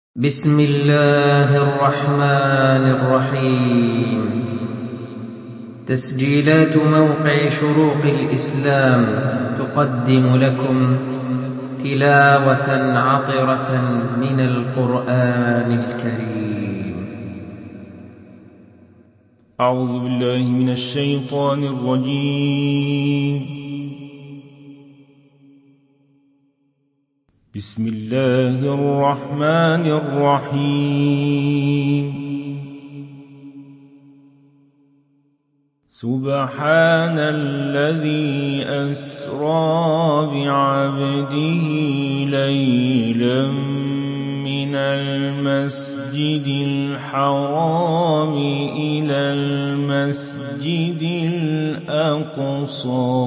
بسم الله الرحمن الرحيم. تسجيلات موقع شروق الإسلام تقدم لكم تلاوة عطرة من القرآن الكريم. أعوذ بالله من الشيطان الرجيم. بسم الله الرحمن الرحيم. سبحان الذي أسرى بعبده ليلا من المسجد الحرام إلى المسجد الأقصى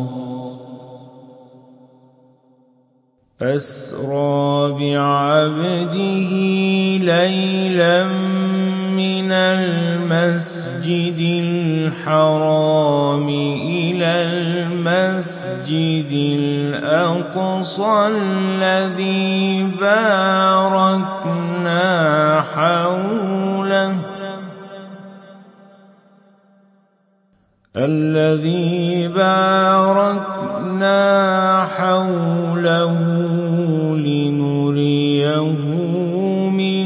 أسرى بعبده ليلا من المسجد الحرام إلى المسجد الأقصى الذي باركنا حوله لنريه من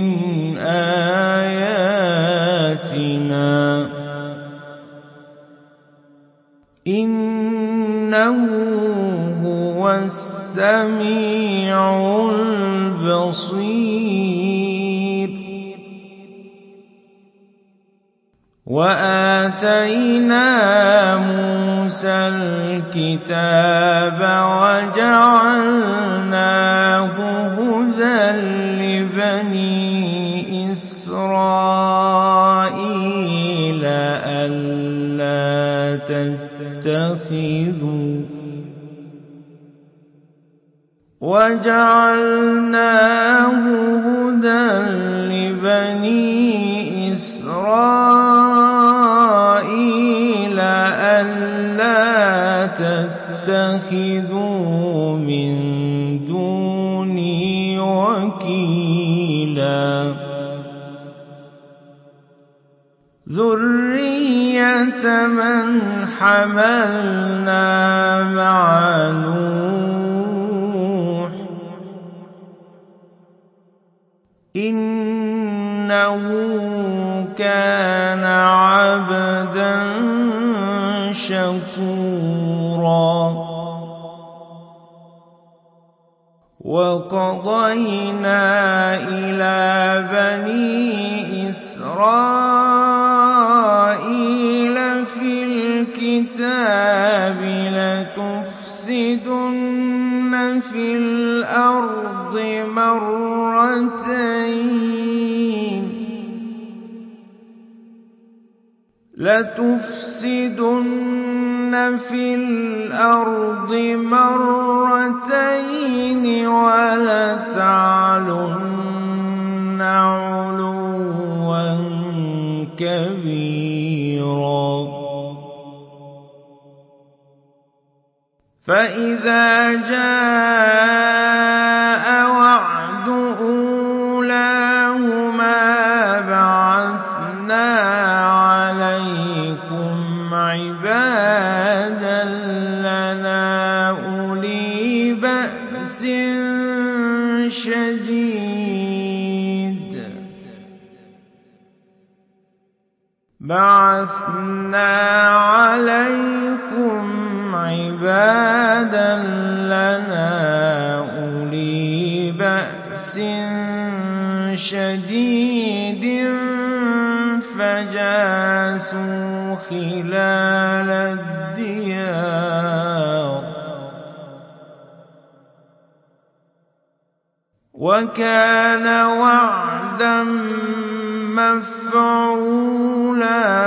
آياتنا إنه هو السميع البصير. وآتينا موسى الكتاب وجعلناه هدى لبني إسرائيل ألا تتخذوا من دوني وكيلا. ذرية من حملنا مع نوح إنه كان عبدا شكورا. وقضينا إلى بني إسرائيل في الكتاب لتفسدن في الأرض مرتين ولتعلن علوا كبيرا. فإذا جاء وعد أولاهما بعثنا عليكم عبادا لنا أولي بأس شديد فجاسوا خلال الديار وكان وعدا مفعولا.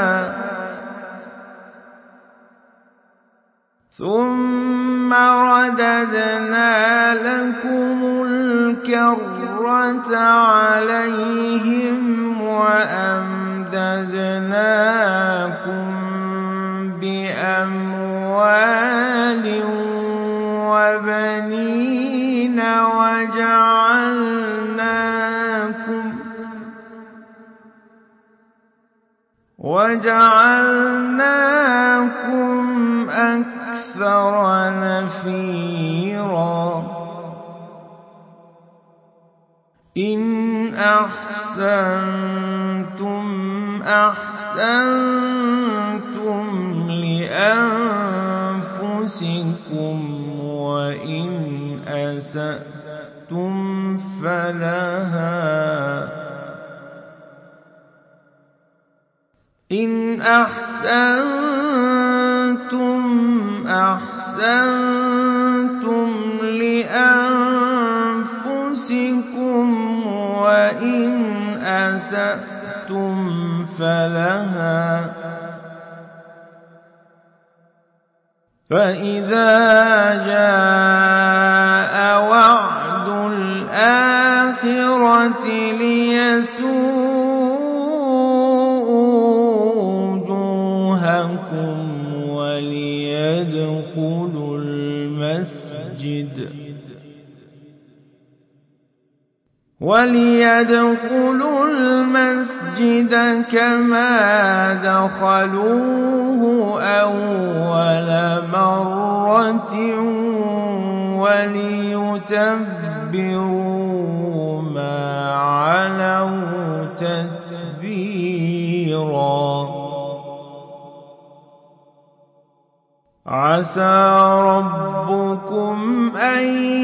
ثم رددنا لكم الكرة عليهم وأمددناكم بأموال وبنين وجعلناكم وجعلناكم أكثر نفيرا إن أحسنتم أحسنتم لأنفسكم وإن أسأتم فلها إن أحسنتم أحسنتم لأنفسكم وإن أسأتم فلها فإذا جاء وعد الآخرة ليسوءوا وجوهكم وليدخلوا المسجد كما دخلوه أول مرة وليتبروا ما علوا تتبيرا عسى ربكم أن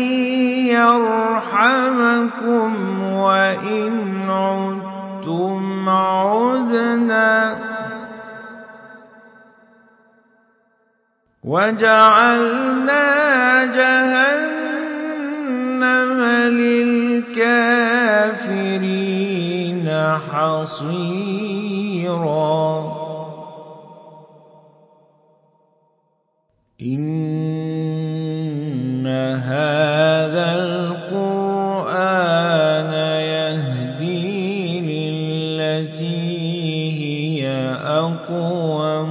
يرحمكم وإن عدتم عدنا وجعلنا جهنم للكافرين حصيرا إن هذا القرآن يهدي للتي هي أقوم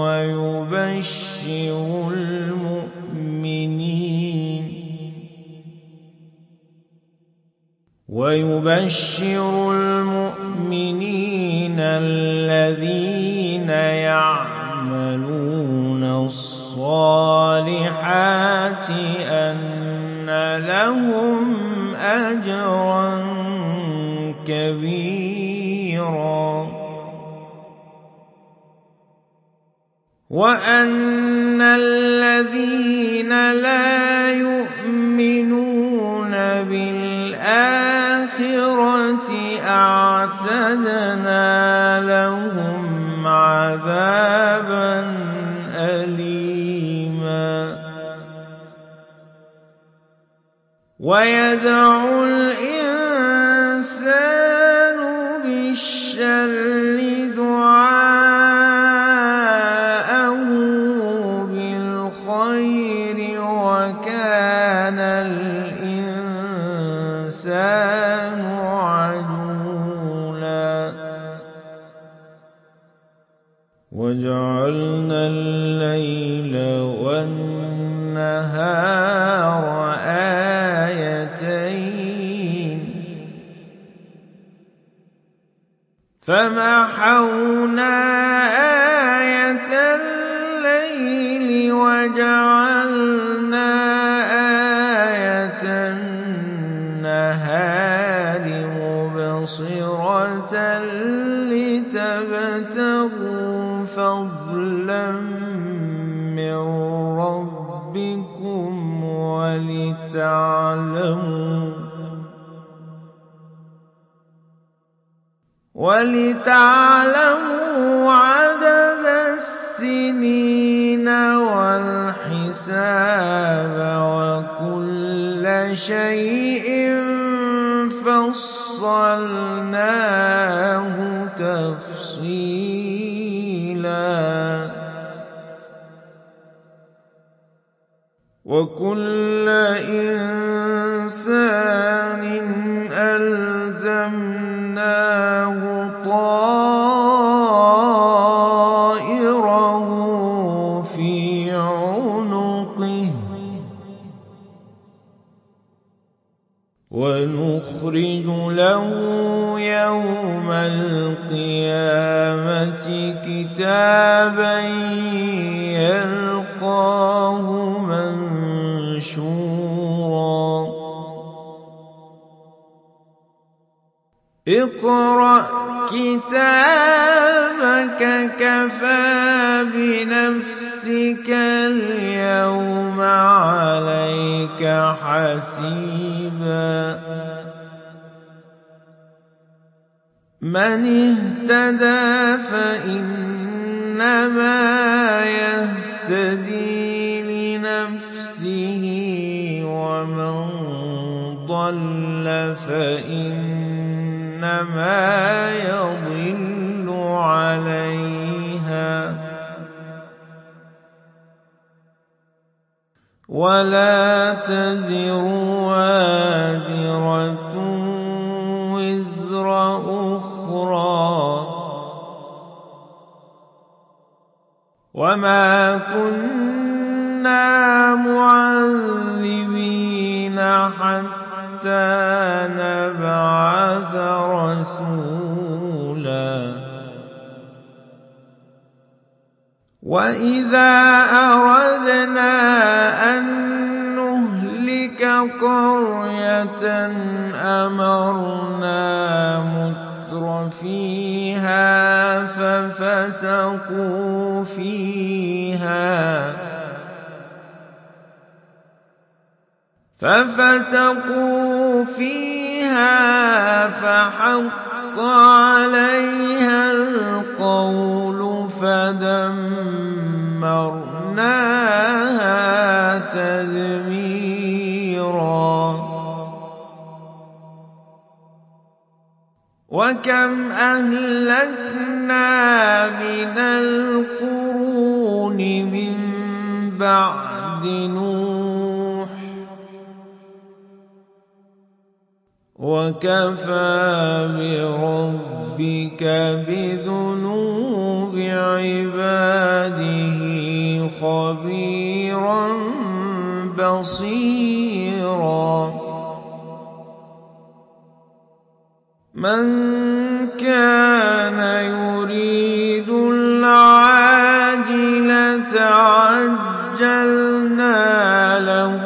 ويبشر المؤمنين الذين يعملون الصالحات أن لهم أجرا كبيرا وأن الذين لا يؤمنون بالآخرة أعتدنا لهم عذابا أليما ويدعو الإنسان بالشر دعاءه بالخير وكان الإنسان عجولا وجعلنا الليل والنهار آيتين فمحونا آية الليل وجعلنا آية النهار مبصرة لتبتغوا فضلا من ربكم ولتعلموا عدد السنين والحساب وكل شيء فصلناه تفصيلا وكل إنسان ألزمناه طائره في عنقه ونخرج له يوم القيامة كتابا يلقاه منشورا اقرأ كتابك كفى بنفسك اليوم عليك حسيبا من اهتدى فإنما يهتدي لنفسه ومن ضل فإنما يضل عليها ولا تزر وازرة وزر أخرى وما كنا معذبين حتى نبعث رسولا وإذا أردنا أن نهلك قرية أمرنا متر فيها ففسقوا فيها فحق عليها القول فدمرناها تدميرا وكم أهلكنا من القرون من بعد نوح وكفى بربك بذنوب عباده خبيرا بصيرا من كان يريد العاجلة عجلنا له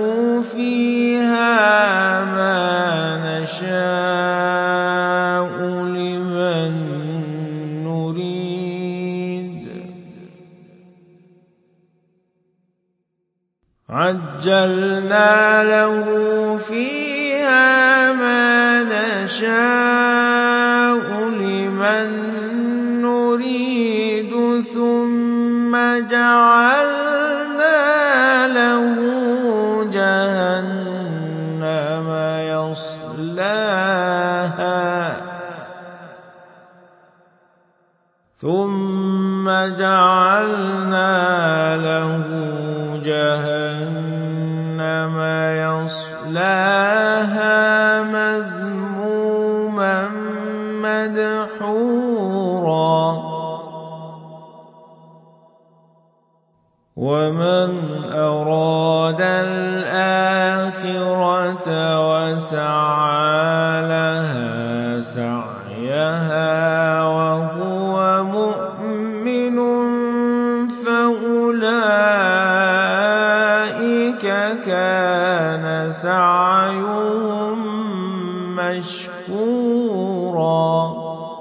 فيها ما نشاء لمن نريد عجلنا له فيها ما نشاء لمن نريد ثم جعلنا له جهنم يصلاها مذموما مدحورا ومن أراد الآخرة وسعى لها سعيها وهو مؤمن فأولئك كان سعيهم مشكورا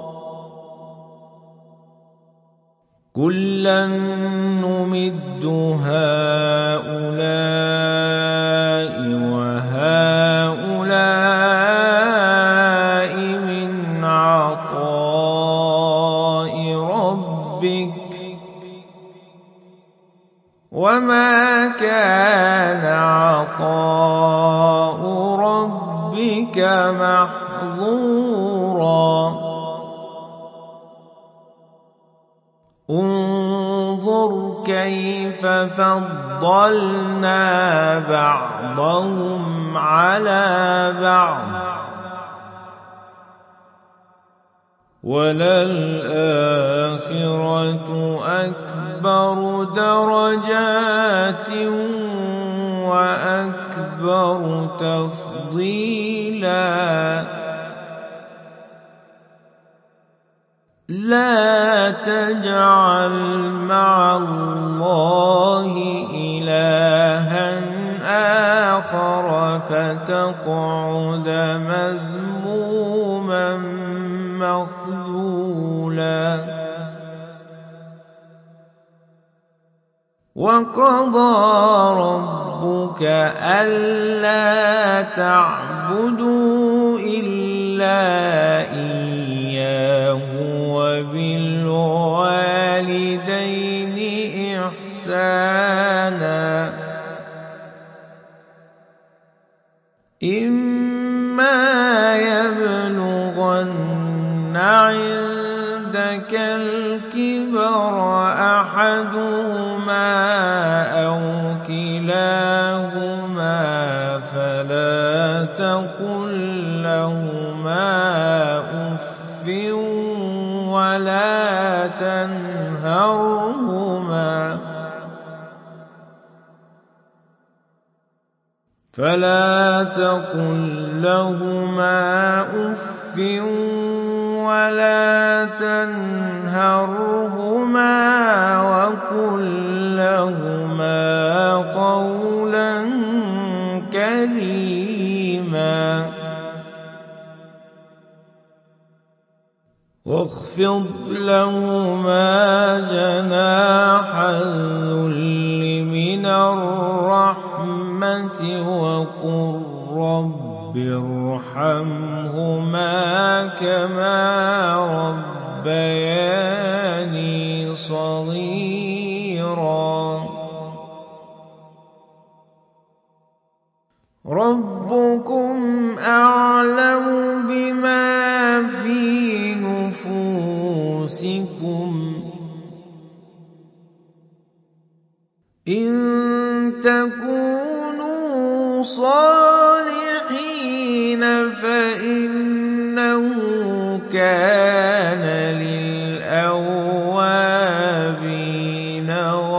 كلا نمد هؤلاء وهؤلاء من عطاء ربك وما كان عطاء ربك محظورا انظر كيف فضلنا بعضهم على بعض وللآخرة أكبر درجات وأكبر تفضيلا لا تجعل مع الله إلها آخر فتقعد مذموما مخذولا وقضى ربك ألا تعبدوا إلا إياه وبالوالدين إحسانا إما يبلغن عندك الكبر أحدهما أو كلاهما فلا تقل لهما أف ولا تنهرهما وقل لهما قولا كريما واخفض لهما جناح الذل من الرحمة وقل رب ارحمهما كما ربياني صغيرا ربكم أعلم بما في نفوسكم إن تكونوا صالحين فإنه كان للأوابين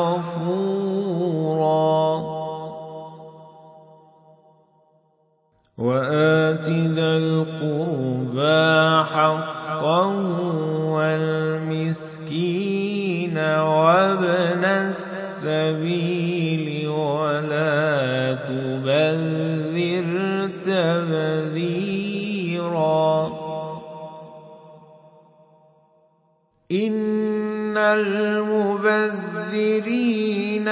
غفورا وآت ذا القربى حقه والمسكين وابن السبيل ولا تبذر تبذيرا إن المبذرين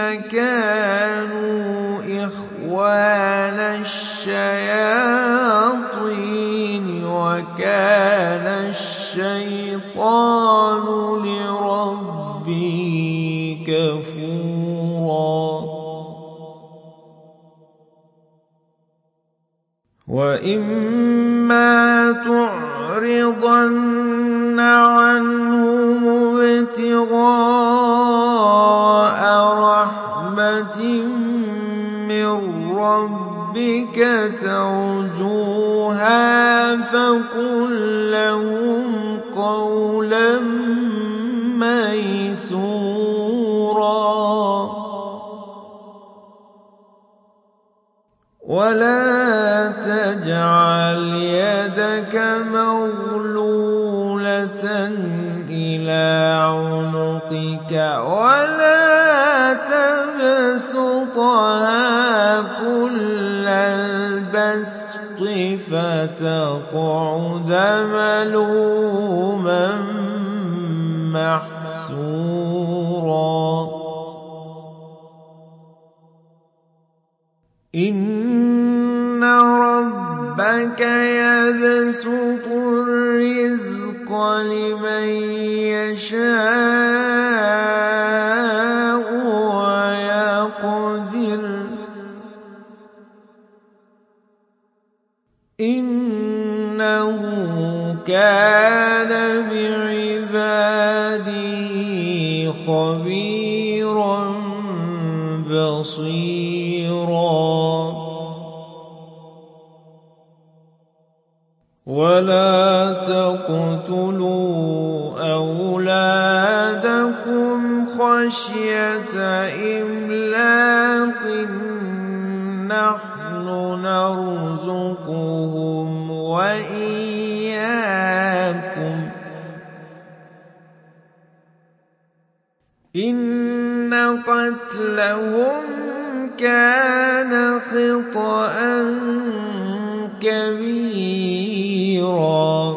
كانوا إخوان الشياطين وكان الشيطان لربه كفورا وإما تعرضن عنهم ابتغاء رحمة من ربك ترجوها فقل لهم قولا ميسورا ولا تجعل يدك مغلولة إلى عنقك ولا تبسطها كل البسط فتقعد ملوما محسورا إن ربك يبسط الرزق لمن يشاء ويقدر إنه كان بعباده خبيرا بصيرا ولا تقتلوا أولادكم خشية إملاق نحن نرزقهم وإياكم إن قتلهم كان خطأ كبيرا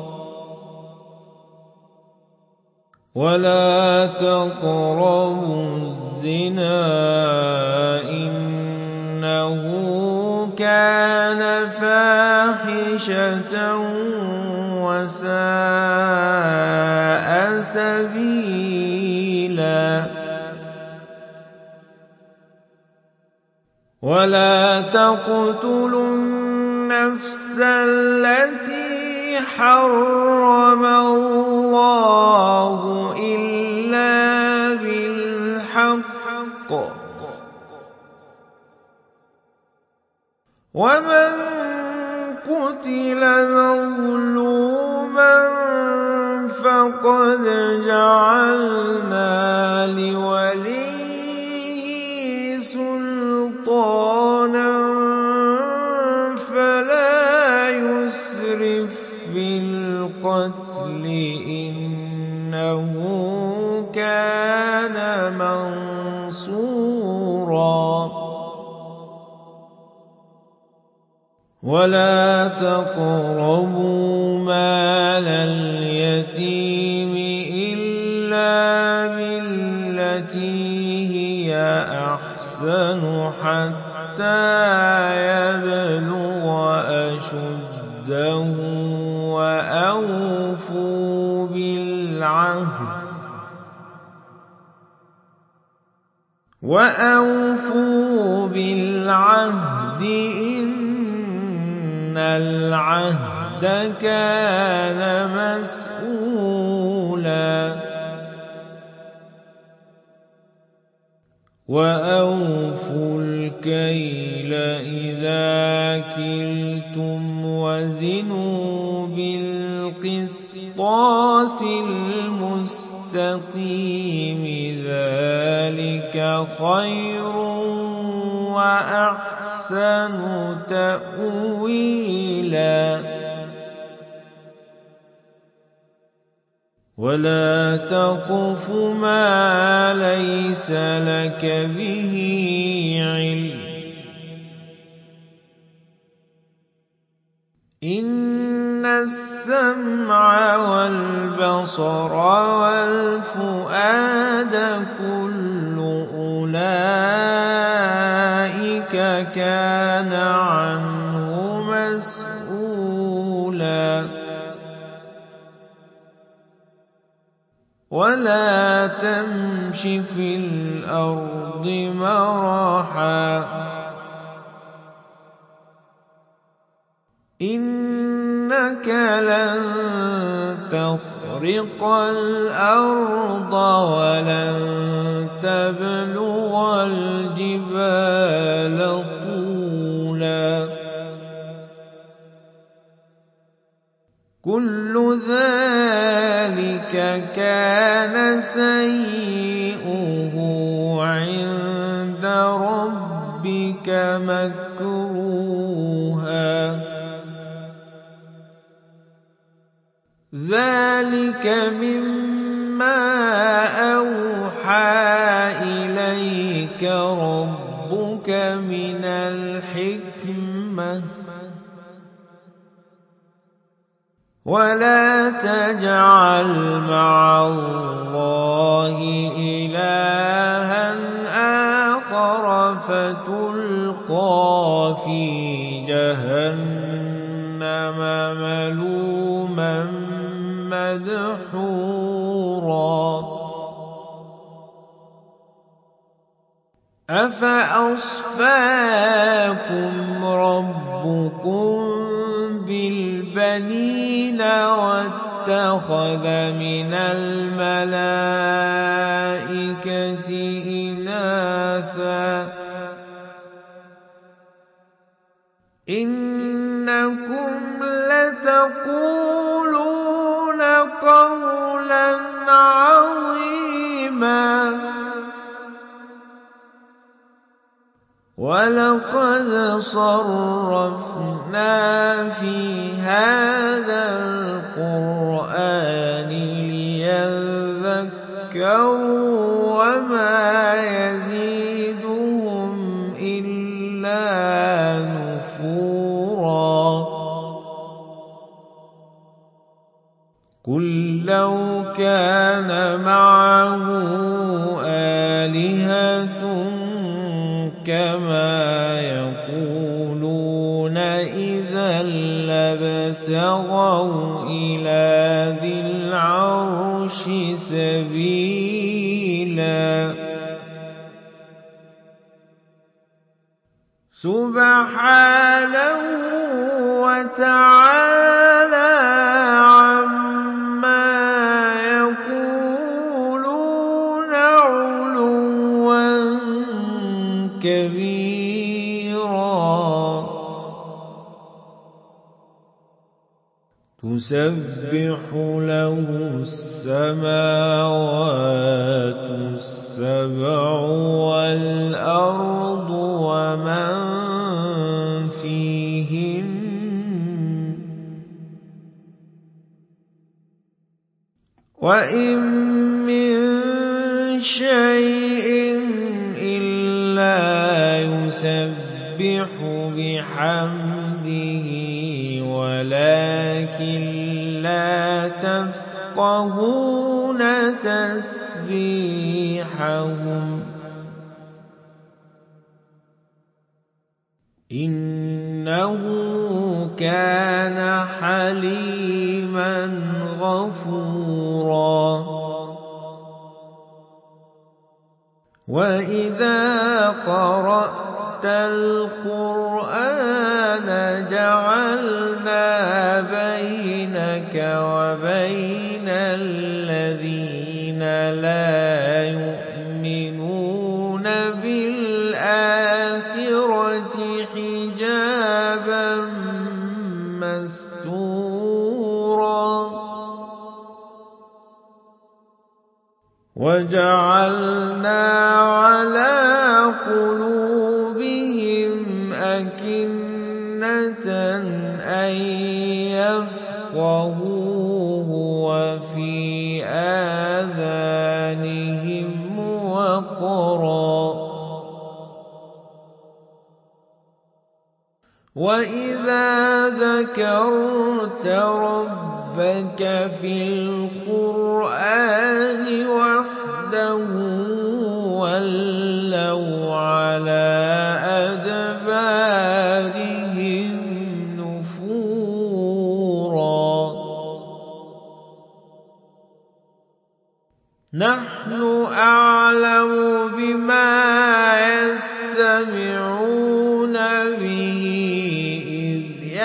ولا تقربوا الزنا إنه كان فاحشة وساء سبيلا ولا تقتلوا النفس التي حرم الله إلا بالحق ومن قتل مظلوما فقد جعلنا لوليه سلطانا فلا يسرف في القتل إنه كان منصورا ولا تقربوا مال اليتيم إلا بالتي هي أحسن حتى يبلغ أشده وأوفوا بالعهد إن العهد كان مسؤولا وأوفوا الكيل إذا كلتم وزنوا بالقسطاس المستقيم ذلك خير وأحسن تأويلا ولا تقف ما ليس لك به علم إن السمع والبصر والفؤاد كل أولئك كان عنه مسؤولا ولا تمش في الأرض مرحا إنك لن تخرق الأرض ولن تبلغ الجبال طولا كل ذلك كان سيئه عند ربك مكروها ذلك مما أوحى إليك ربك من الحكمة ولا تجعل مع الله إلها آخر فتلقى في جهنم ملوما مدحورا أفأصفاكم ربكم بالبنين واتخذ من الملائكة إناثا إنكم لتقولون قولا عظيما ولقد صرفنا في هذا القرآن ليذكروا قل لو كان معه آلهة كما يقولون إذا لابتغوا إلى ذي العرش سبيلا سبحانه وتعالى عما يقولون علوا كبيرا تسبح له السماوات السبع والأرض ومن فيهن وإن من شيء إلا يسبح بحمده ولكن لا تفقهون تسبيحهم إنه كان حليما غفورا وإذا قرأت القرآن جعلنا بينك وبين الذين لا يؤمنون بالآخرة حجابا مستورا وجعلنا على قلوبهم أكنة أن يفقهوه وفي آذانهم وقرا وإذا ذكرت ربك في القرآن وحده ولوا على أدبارهم نفورا نحن أعلم بما يستمعون به إذ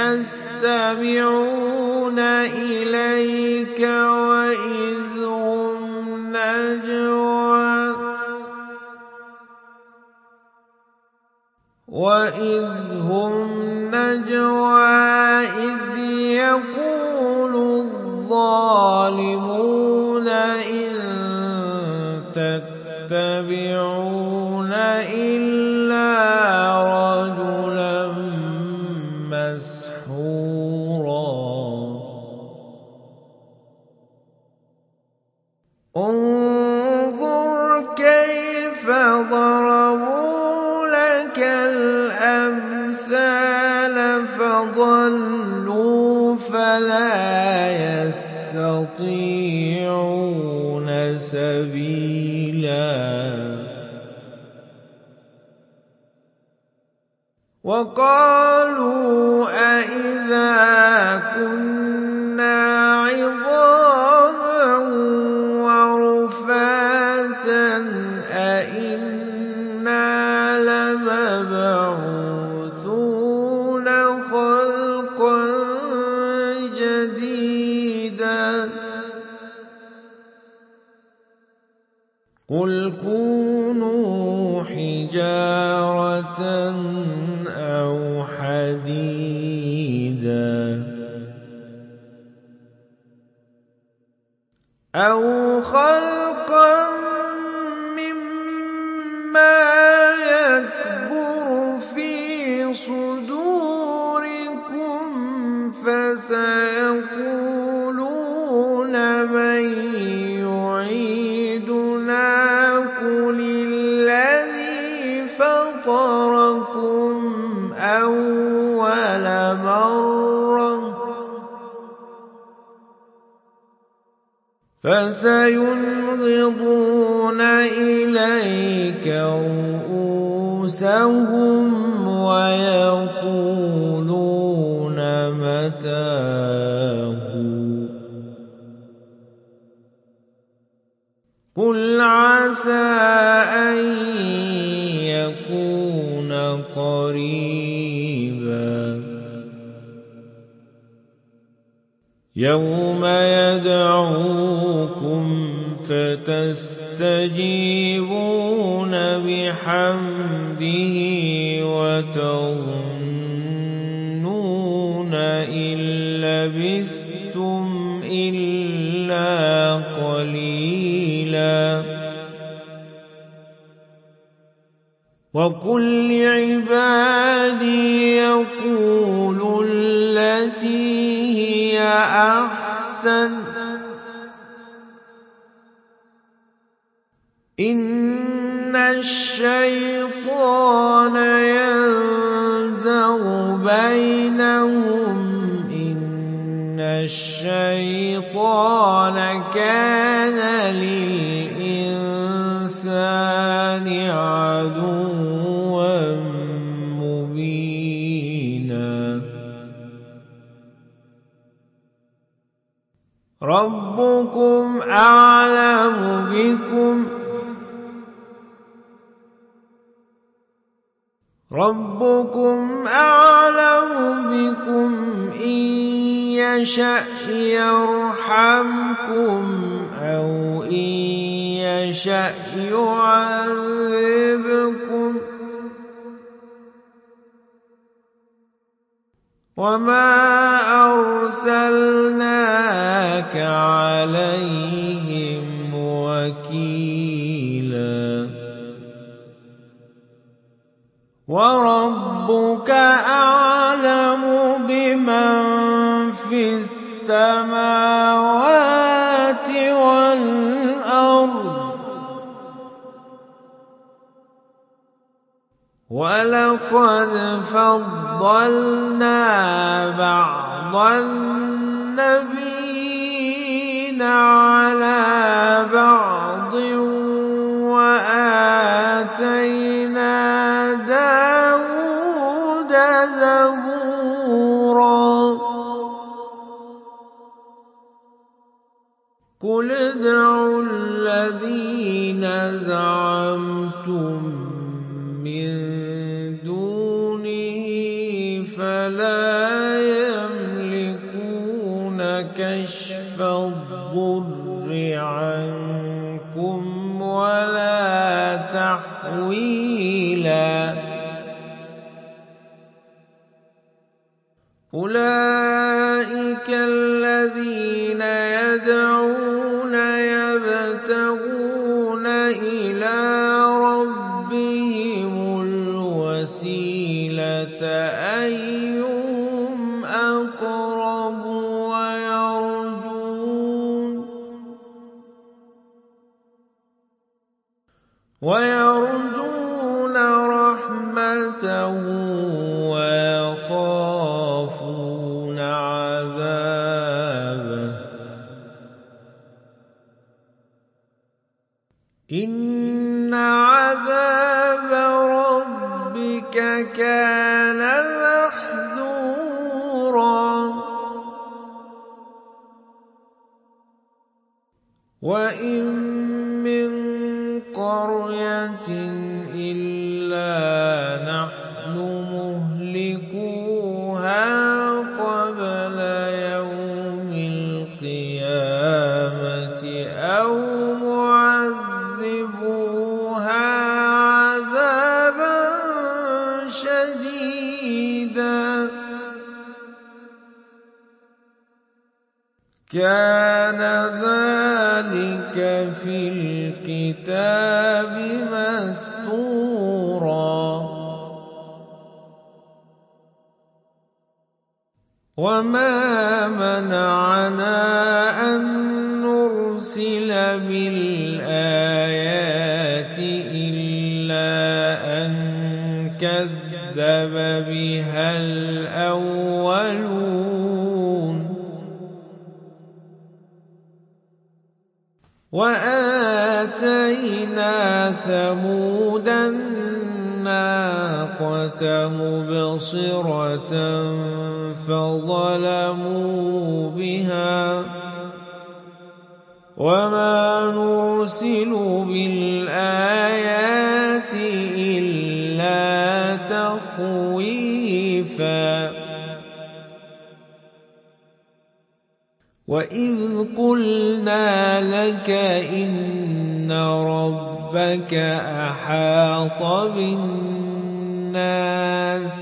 يستمعون إليك وإذ هم نجوى إذ يقول الظالمون إن تتبعون إلا رجلا مسحورا انظر كيف ضربوا لك الأمثال فضلوا فلا يستطيعون سبيلا وقالوا أإذا كنا عظاما ورفاتا أإنا لمبعوثون خلقا جديدا قل كونوا حجارة أو حديدا أو خلقا مما يكبر في صدوركم فسيقولون من يعيدنا قل الذي فطركم أول مرة فسينغضون إليك رؤوسهم ويقولون متاه قل عسى أن يكون قريبا يوم يدعوكم فتستجيبون بحمده وتظنون إن لبثتم إلا قليلا وقل لعبادي يقولوا التي هي أحسن إن الشيطان ينزغ بينهم إن الشيطان كان للإنسان عدوا مبينا ربكم أعلم بكم إن يشأ يرحمكم أو إن يشأ يعذبكم وما أرسلناك عليهم وكيلا وربك أعلم بمن في السماوات والأرض ولقد فضلنا بعض النبيين على بعض وآتينا داود زبورا قل ادعوا الذين زعمتم من دونه فلا يملكون كشف الضر عنكم ولا تحويلا أولئك الذين يدعون يبتغون إلى ربهم الوسيلة أيهم أقرب ويرجون رحمته ويخافون عذابه إن عذاب ربك كان محذورا وإن من قرية إلا نحن مهلكوها قبل يوم القيامة أو معذبوها عذابا شديدا كان ذلك في الكتاب مسطورا وما منعنا أن نرسل بالآيات إلا أن كذب بها الأولون وآتينا ثمود الناقة مبصرة فظلموا بها وما نرسل بالآيات إلا تخويفا وإذ قلنا لك إن ربك أحاط بالناس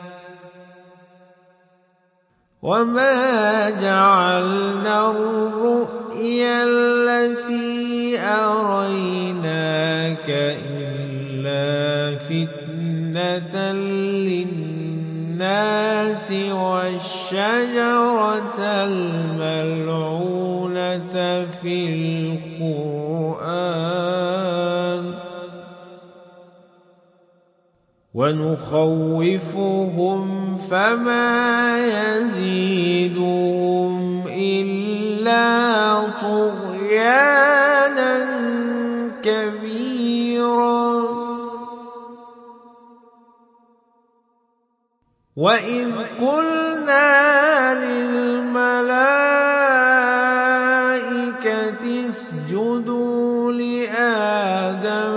وما جعلنا الرؤيا التي أريناك إلا فتنة للناس والشجرة الملعونة في القرآن ونخوفهم فما يزيدهم إلا طغيانا كبيرا وإذ قلنا للملائكة اسجدوا لآدم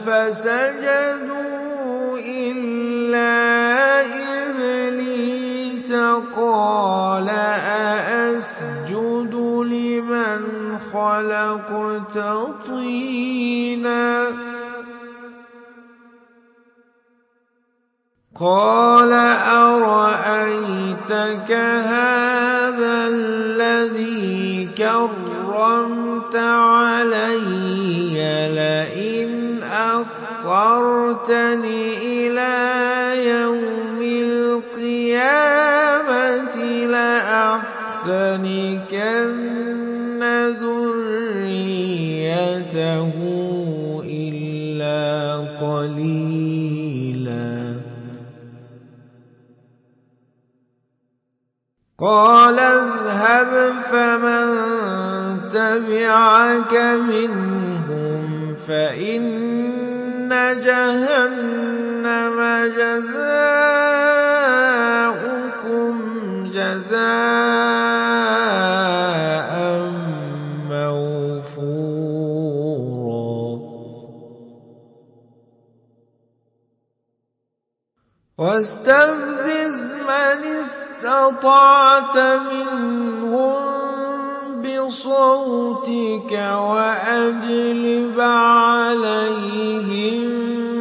فسجدوا إلا إبليس قال أأسجد لمن خلقت طينا قال أرأيتك هذا الذي كرمت علي لئن أخرتني إلى يوم القيامة لأحتنكن ذريته إلا قليلا قال اذهب فمن تبعك منهم فإن جهنم جزاؤكم جزاء موفورا واستفزز من استطعت منهم بصوتك وأجلب عليهم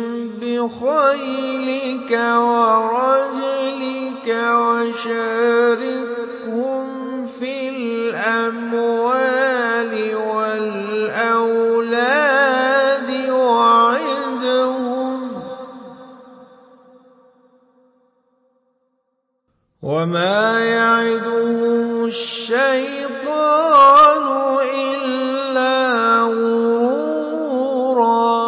بخيلك ورجلك وشاركهم في الأموال والأولاد وعدهم وما يعدهم الشيطان إلا غرورا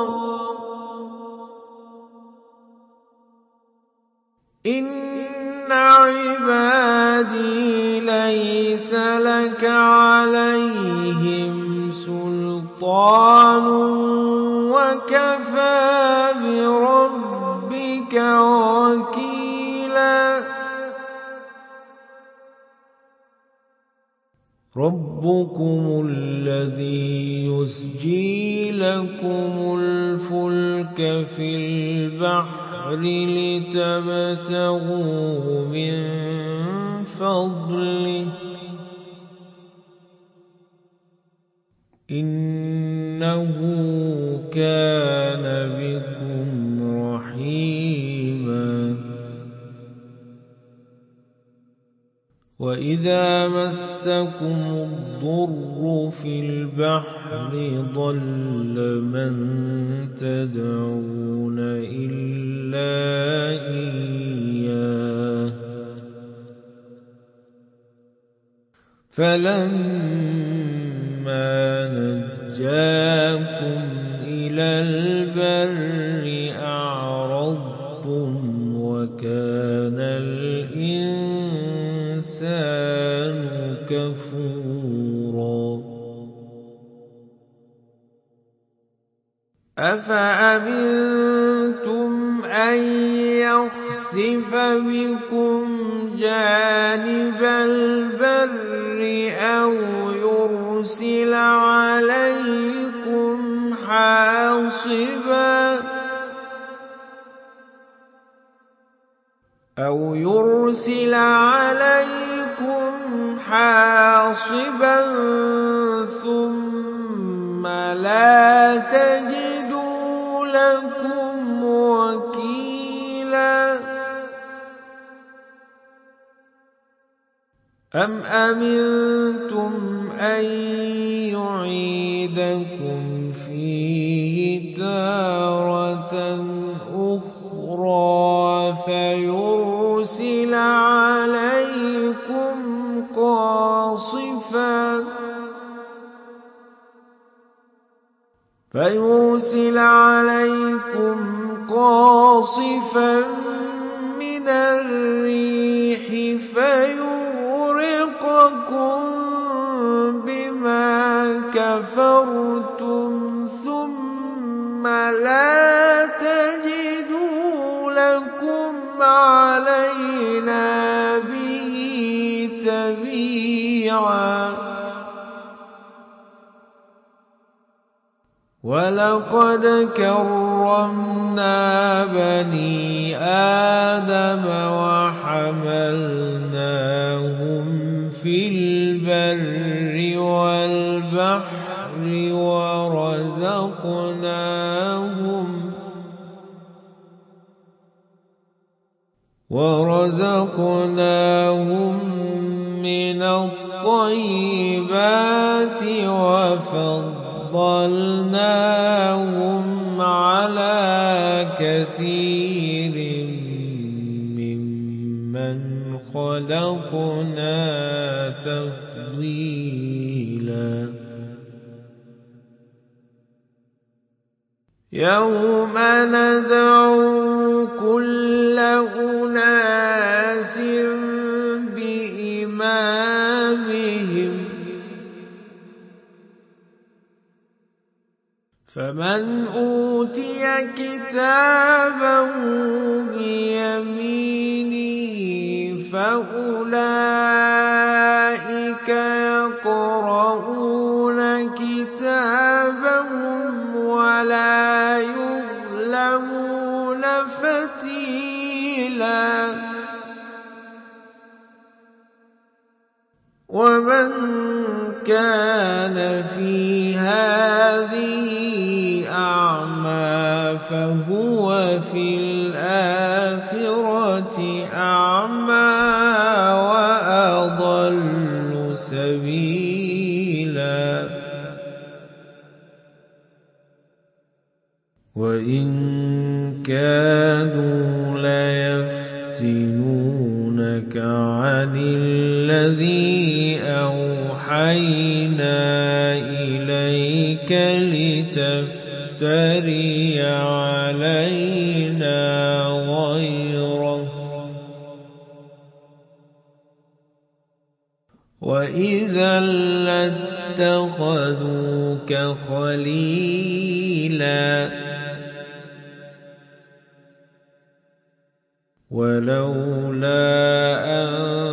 إن عبادي ليس لك عليهم سلطان وكفى بربك وكيلا ربكم الذي يسجي لكم الفلك في البحر لتبتغوا من فضله إنه كان بكم رحيما وإذا مسكم الضر في البحر ضل من تدعون إلا إياه فلما نجاكم إلى البر أعرضتم وكان الإنسان كفورا أفأمنتم أن يخسف بكم جانب البر أو يرسل عليكم حاصبا ثم لا تجدوا لكم وكيلا أم أمنتم أن يعيدكم فيه تارة أخرى فيرسل عليكم قاصفا من الريح فيغرقكم بما كفرتم ثم لا تجدوا لكم علينا به تبيعا ولقد كرمنا بني آدم وحملناهم في البر والبحر ورزقناهم من الطيبات وفضلناهم على كثير ممن خلقنا تفضيلا يوم ندعو كل أناس بإمامهم فمن أوتي كتابه بيمينه فأولئك يقرؤون كتابهم ولا يظلمون فتيلا ومن كان في هذه أعمى فهو في الآخرة أعمى وأضل سبيلا وإن كادوا ليفتنونك عن الذي أوحينا إليك لتفتري علينا غيره وإذا لاتخذوك خليلا ولولا أن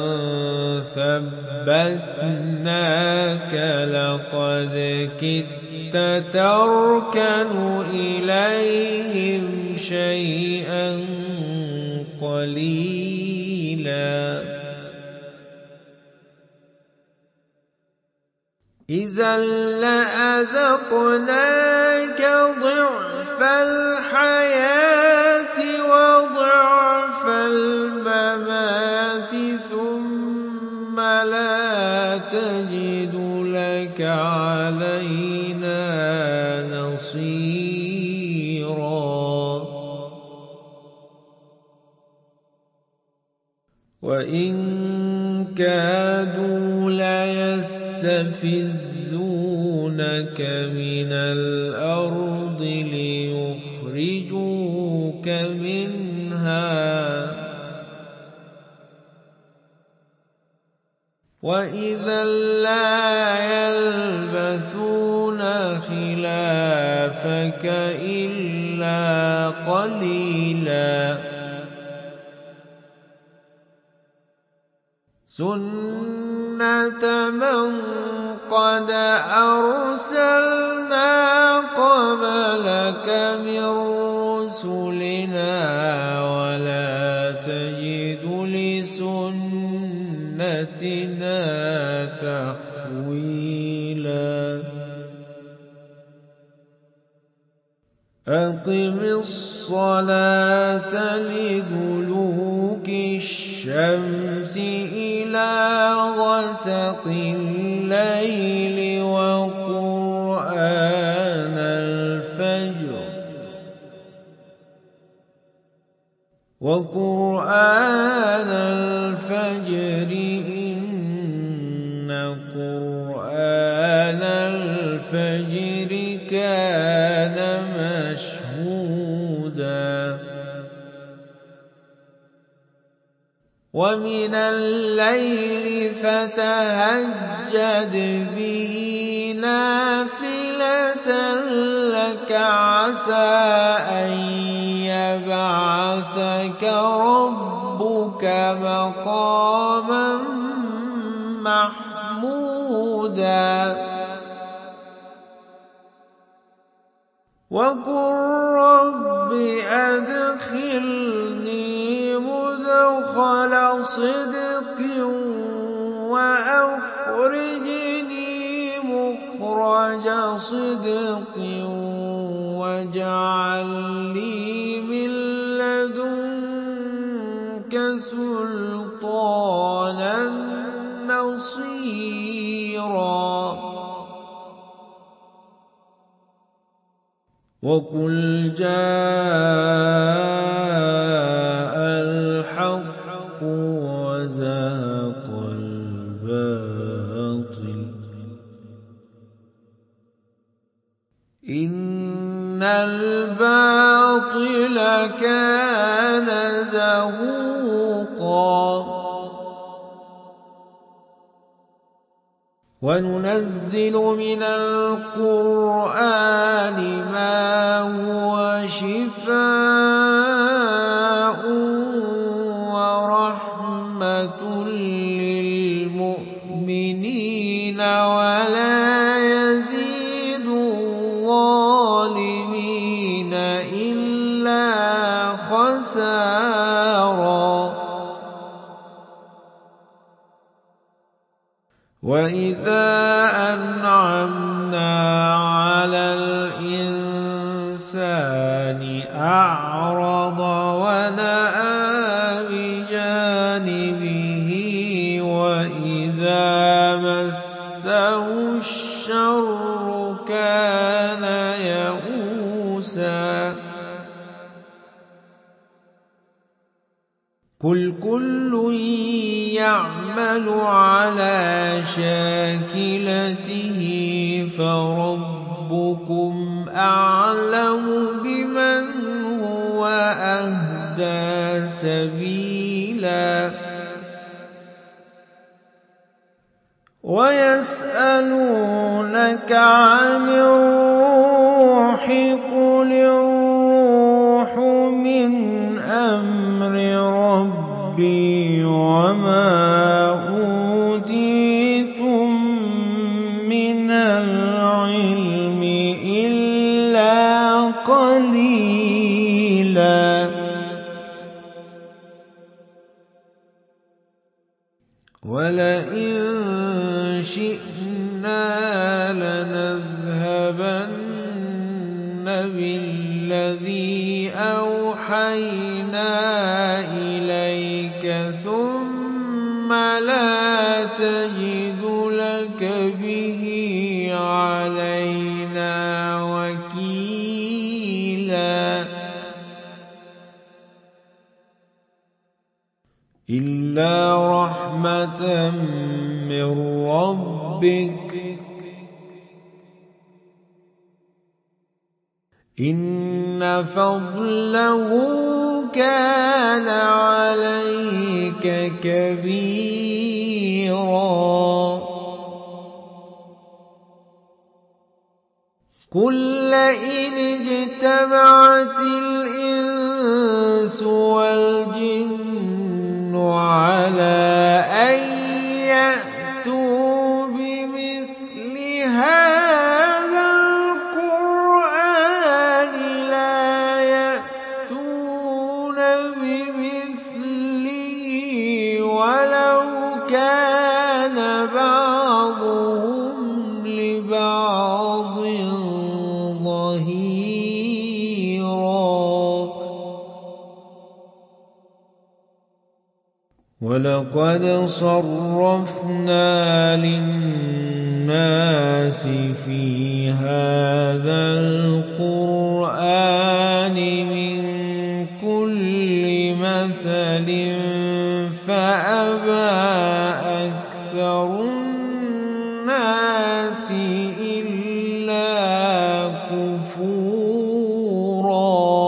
ثبتناك لقد كدت تركن إليهم شيئا قليلا إذا لأذقناك ضعف الحياة وضعف الممات ثم لا تجد لك علينا نصيرا وإن كادوا ليستفزونك من الأرض ليخرجوك منها وإذا لا يلبثون خلافك سُنَّةَ مَن قَدْ أَرْسَلْنَا قَبْلَكَ مِن رُّسُلِنَا وَلَا تَجِدُ لِسُنَّتِنَا تَحْوِيلًا أَقِمِ الصَّلَاةَ لِدُلُوكِ الشَّمْسِ إِلَى غَسَقِ اللَّيْلِ وَقُرْآنَ الْفَجْرِ إِنَّ قُرْآنَ الْفَجْرِ كَانَ مَشْهُودًا وَمِنَ اللَّيْلِ فَتَهَجَّدْ بِهِ نَافِلَةً لَكَ عَسَىٰ أَن يَبْعَثَكَ رَبُّكَ مَقَامًا مَّحْمُودًا وَقُل رَّبِّ أَدْخِلْنِي مُدْخَلَ صِدْقٍ وَأَخْرِجْنِي مُخْرَجَ صِدْقٍ وَاجْعَل لِّي مِن لَّدُنكَ سُلْطَانًا نَّصِيرًا وَقُلْ جَاءَ الْحَقُّ وَزَهَقَ الْبَاطِلُ إِنَّ الْبَاطِلَ كَانَ زَهُوقًا وَنُنَزِّلُ مِنَ الْقُرْآنِ مَا هُوَ شِفَاءٌ وَرَحْمَةٌ لِّلْمُؤْمِنِينَ وَلَا يَزِيدُ الظَّالِمِينَ إِلَّا خَسَارًا وَإِذَا أَنْعَمْنَا عَلَى الْإِنسَانِ أَعْرَضَ وَنَأَىٰ بِجَانِبِهِ وَإِذَا مَسَّهُ الشَّرُّ كَانَ يَئُوسًا قُلْ كُلٌّ يَعْمَلُ عَلَىٰ شَاكِلَتِهِ فَرَبُّكُمْ أَعْلَمُ بِمَنْ هُوَ أَهْدَىٰ سَبِيلًا وَيَسْأَلُونَكَ عَنِ الرُّوحِ قُلِ الرُّوحُ مِنْ أَمْرِ رَبِّي وَمَا أُوتِيتُم مِّنَ الْعِلْمِ إِلَّا قَلِيلًا وَلَئِن شِئْنَا لَنَذْهَبَنَّ بِالَّذِي أَوْحَيْنَا إِلَيْكَ ثُمَّ لَا تَجِدُ لَكَ بِهِ عَلَيْنَا وَكِيلًا إِلَّا رَحْمَةً مِّن رَّبِّكَ إِنَّ فَضْلَهُ كَانَ عَلَيْكَ كَبِيرًا قُل لَّئِنِ اجْتَمَعَتِ الْإِنسُ وَالْجِنُّ عَلَىٰ أَن ولقد صرفنا للناس في هذا القرآن من كل مثل فأبى أكثر الناس إلا كفورا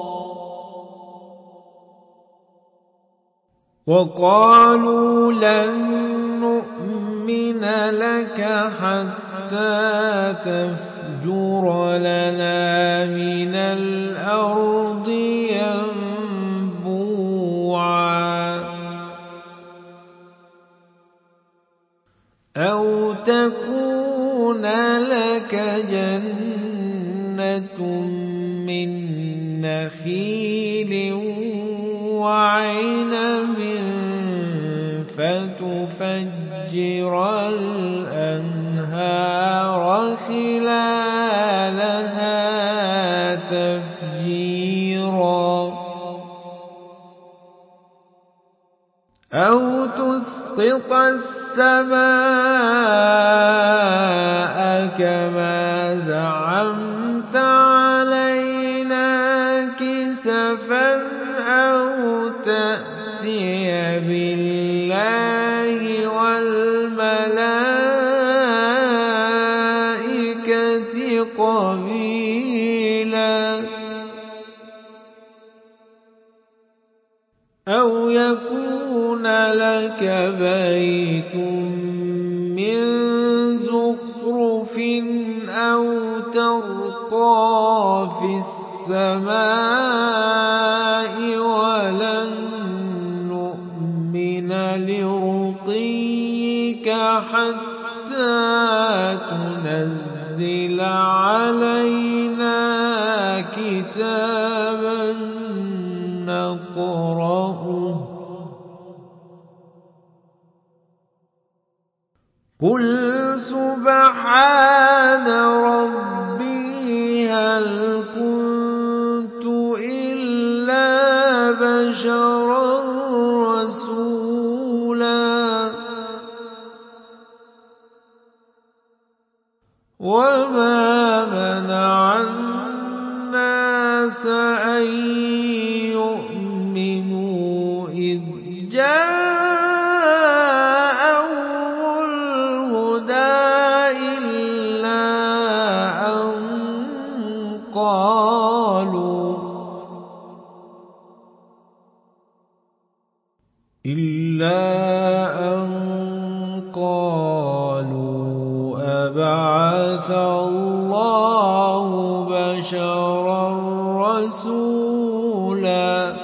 وقالوا لن نؤمن لك حتى تفجر لنا من الأرض ينبوعا أو تكون لك جنة من نخيل وعنب فتفجر الأنهار خلالها تفجيرا أو تسقط السماء كما زعمت علينا كسفا أو تأتي بالله والملائكة قبيلا أو يكون لك بيت من زخرف أو ترقى في السماء ولن نؤمن لرقيك حتى تنزل علينا كتابا نقرأه قل سبحان ربي هل كنت إلا بشرا رسولا وما منع الناس أن يؤمنوا إذ جاءهم الهدى إلا أن قالوا أبعث الله بشرا رسولا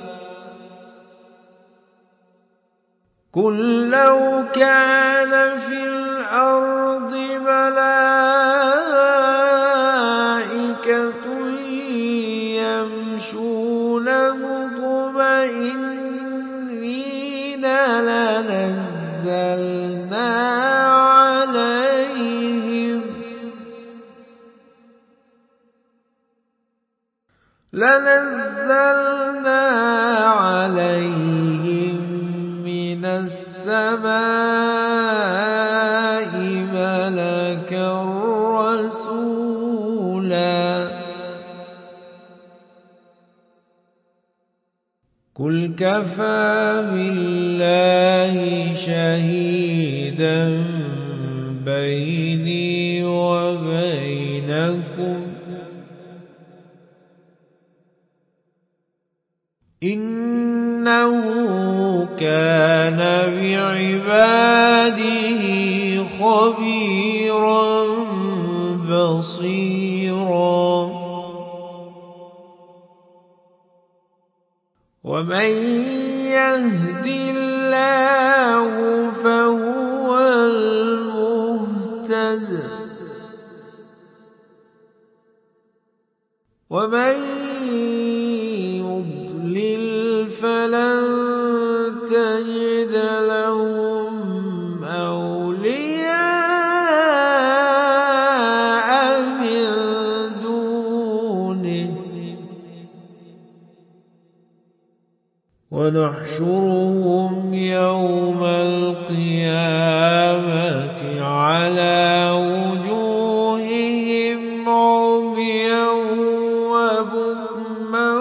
قل لو كان في الأرض ملائكة يمشون مطمئنين لنزلنا عليهم من السماء ملكا رسولا قل كفى بالله شهيدا بيني وبينكم إنه كان بعباده خبيرا بصيرا ومن يهد الله فهو المهتد ومن يضلل فلن تجد لهم أولياء من دونه ونحشرهم يوم القيامة على وجوههم عميا وبكما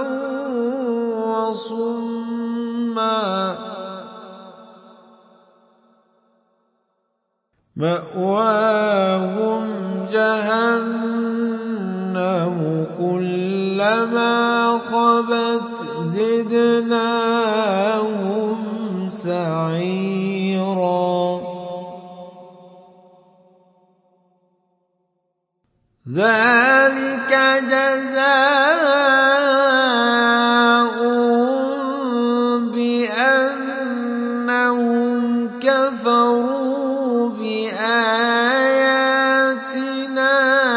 وصما مأواهم جهنم كلما خبت زدناهم سعيرا ذلك جزاؤهم بأنهم كفروا بآياتنا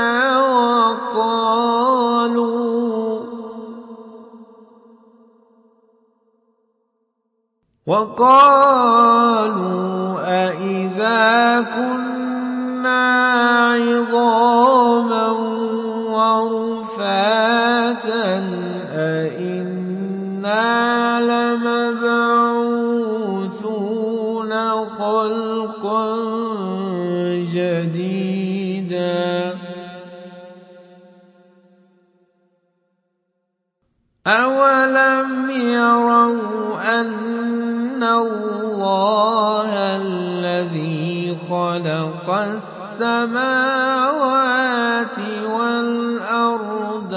وقالوا أإذا كنا عظاما ورفاتا أإنا لمبعوثون خلقا جديدا أولم يروا أن الله الذي خلق السماوات والأرض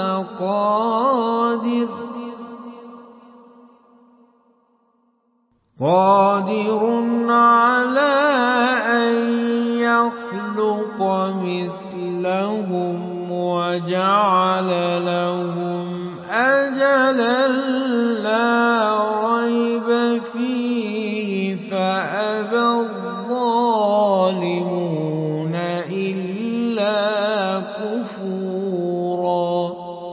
قادر على أن يخلق مثلهم وجعل لهم أجلا لا ريب فيه فأبى الظالمون إلا كفورا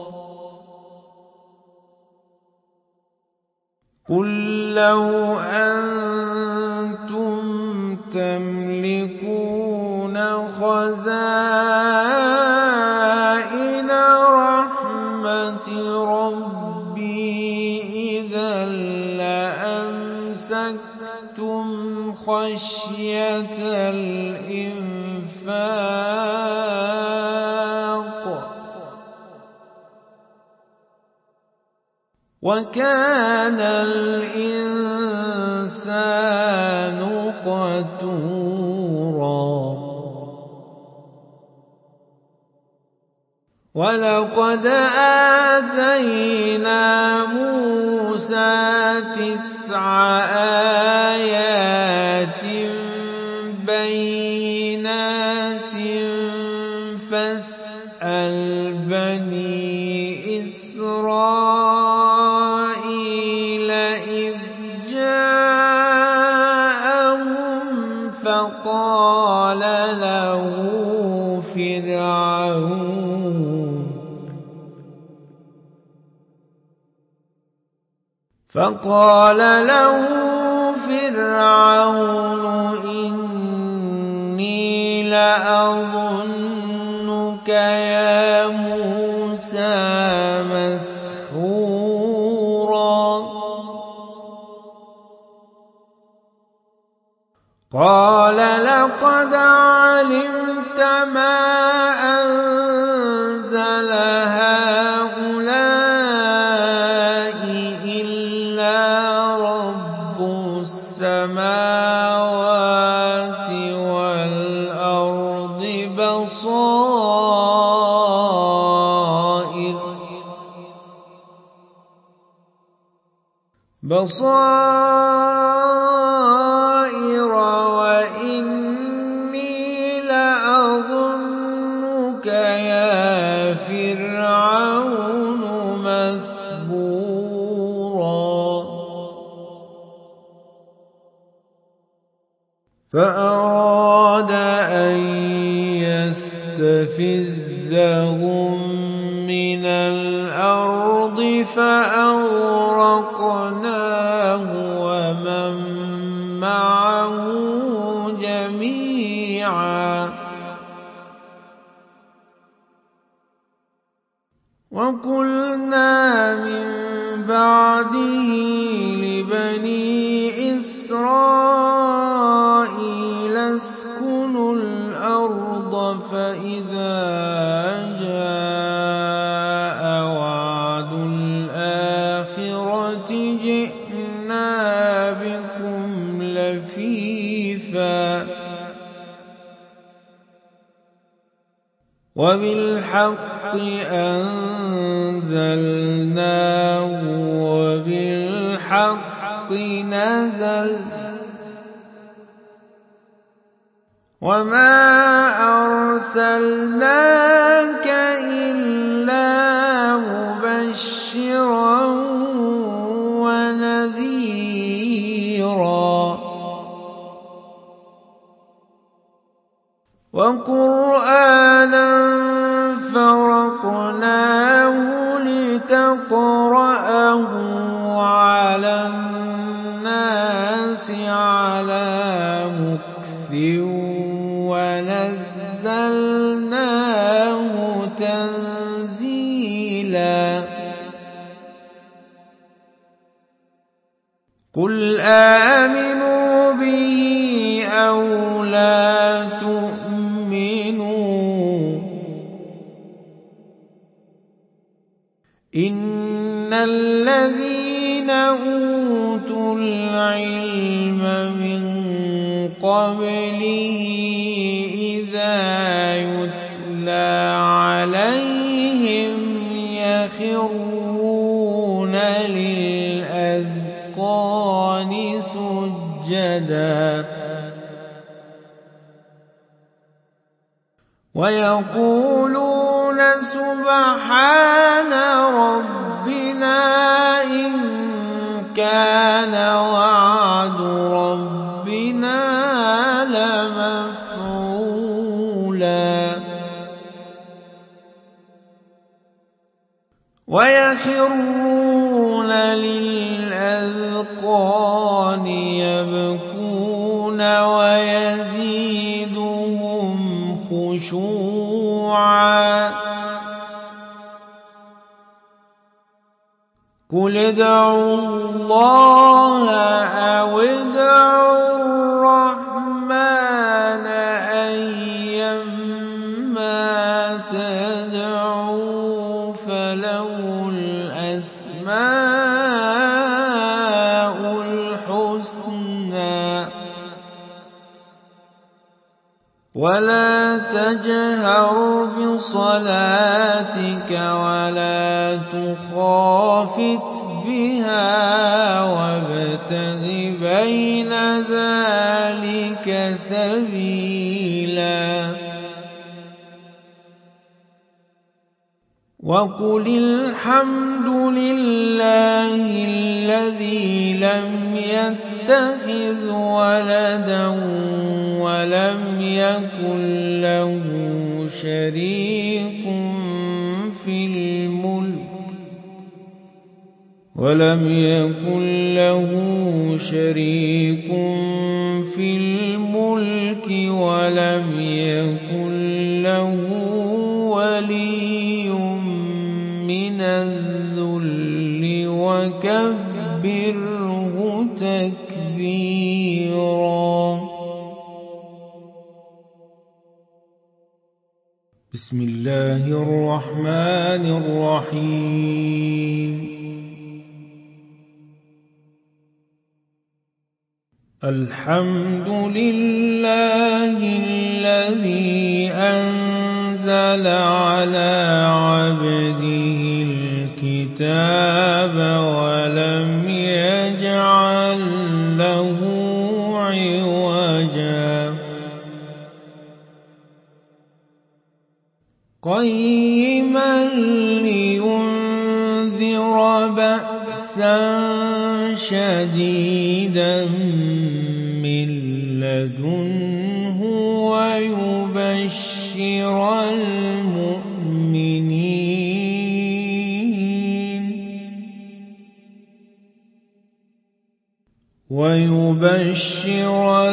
قل لو أنتم تملكون خزائن رحمة ربي إذا لأمسكتم خشية الإنفاق وكان الإنسان قتورا ولقد آتينا موسى 9 آيات بينات فاسأل بني إسرائيل إذ جاءهم فقال له فرعون إني لأظنك يا موسى مسحورا قال لقد علمت ما أنزل هؤلاء إلا رب السماوات والأرض بصائر وإني لأظنك يا فرعون مثبورا فأراد أن يستفزهم من الأرض فأغرقناه ومن معه جميعا وقلنا من بعده لبني بني إسرائيل اسكنوا الأرض فإذا جاء وعد الآخرة جئنا بكم لفيفا وبالحق أنزلناه وبالحق نزل وما أرسلناك إلا مبشرا ونذيرا وقرآنا فرقناه لتقرأه على الناس على مكث ونزلناه تنزيلا قل آمنوا به أو لا تؤمنوا إن الذين أوتوا العلم من قبله إذا يتلى عليهم يخرون للأذقان سجدا ويقولون سبحان ربنا إن كان وعد ربنا لمفعولا ويخرون للأذقان يبكون ويزيدهم خشوعا قل ادعوا الله أو ادعوا الرحمن أيما تدعوا فله الأسماء الحسنى ولا تجهر بصلاتك ولا تخافت بها وابتغ بين ذلك سبيلا وقل الحمد لله الذي لم يتخذ ولدا ولم يكن له شريك في الملك ولم يكن له ولي من الذل وكبره تكبيرا بسم الله الرحمن الرحيم الحمد لله الذي أنزل على عبده الكتاب ولم يجعل له عوجا قيما لينذر بأسا شديدا من لدنه ويبشر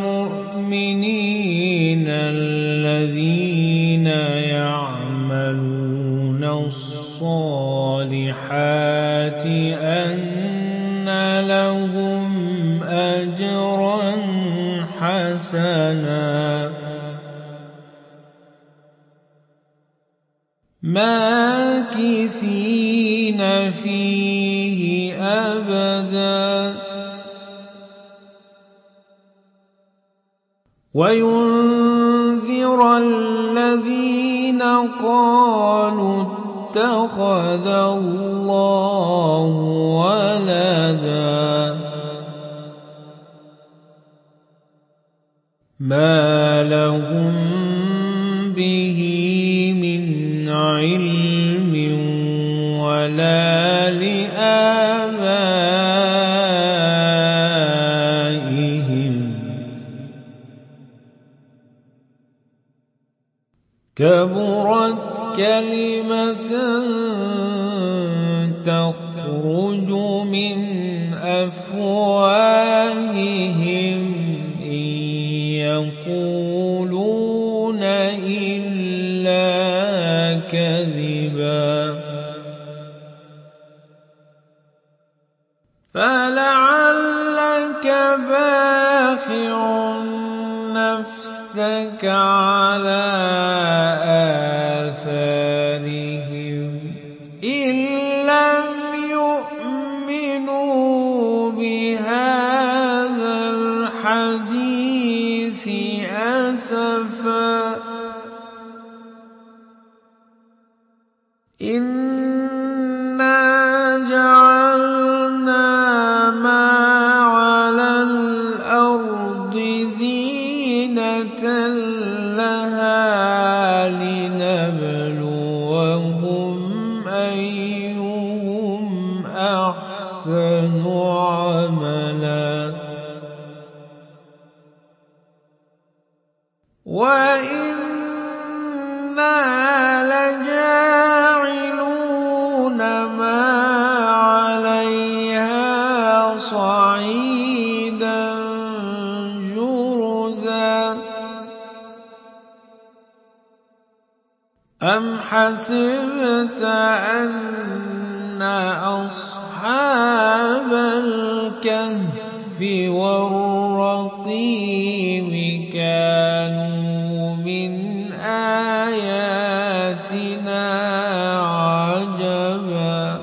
المؤمنين الذين يعملون الصالحات أن لهم أجرا حسنا ماكثين فيه أبدا وينذر الذين قالوا اتخذ الله ولدا ما لهم به من علم ولا لآبائهم كبرت كلمة تخرج من أفواههم إن يقولون إلا كذبا فلعلك باخع نفسك على آثارهم إن لم يؤمنوا بهذا الحديث أسفا إنا جعلنا ما على الأرض زينة لها لنبلوهم أيهم أحسن عملا وإنا لجاعلون ما عليها صعيدا جرزا أم حسبت أن أصحاب الكهف والرقيم كانوا من آياتنا عجبا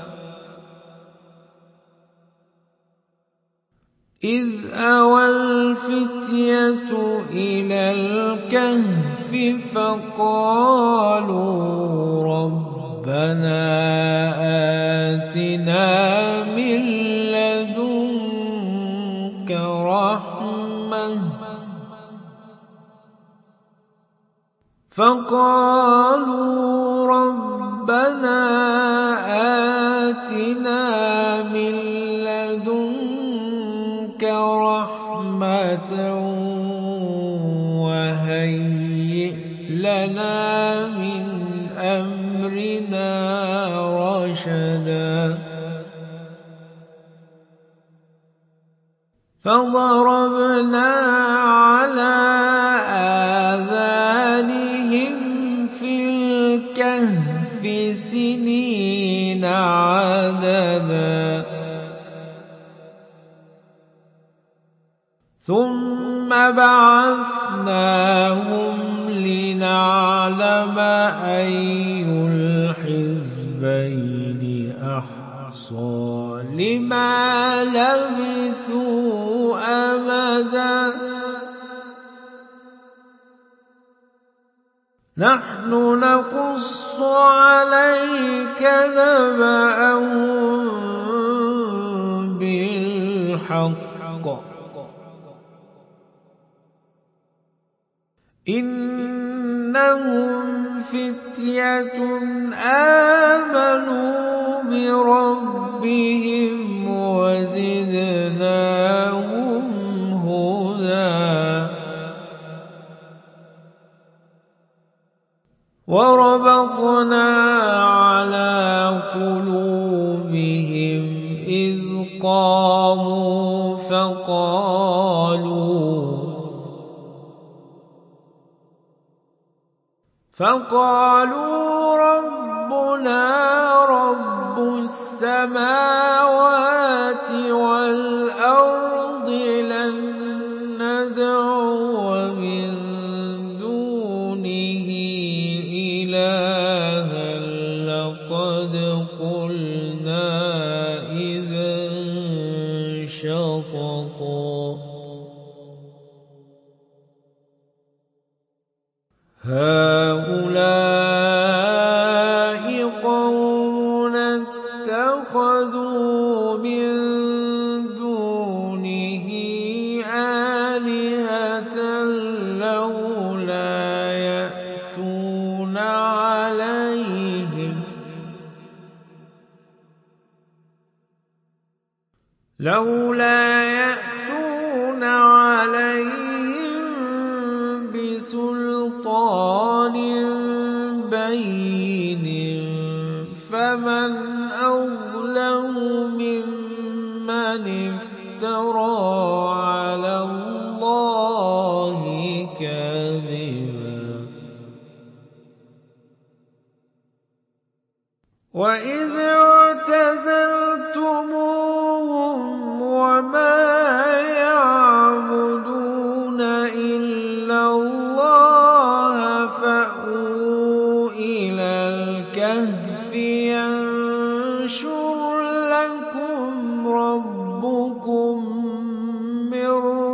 إذ أوى الفتية إلى الكهف فقالوا ربنا آتنا من لدنك رحمة وهيئ لنا من أمرنا رشدا فضربنا على آذانهم في الكهف سنين عددا ثم بعثناهم لنعلم أي الحزبين أحصى لما لبثوا أمدا نحن نقص عليك نبأهم بالحق إنهم فتية آمنوا بربهم وزدناهم هدى وربطنا على قلوبهم إذ قاموا فقالوا ربنا رب السماوات عليهم لولا يأتون عليهم بسلطان بين فمن أظلم ممن افترى على الله كاذبا وإذ اعتزلتموهم وما يعبدون إلا الله فأووا إلى الكهف ينشر لكم ربكم من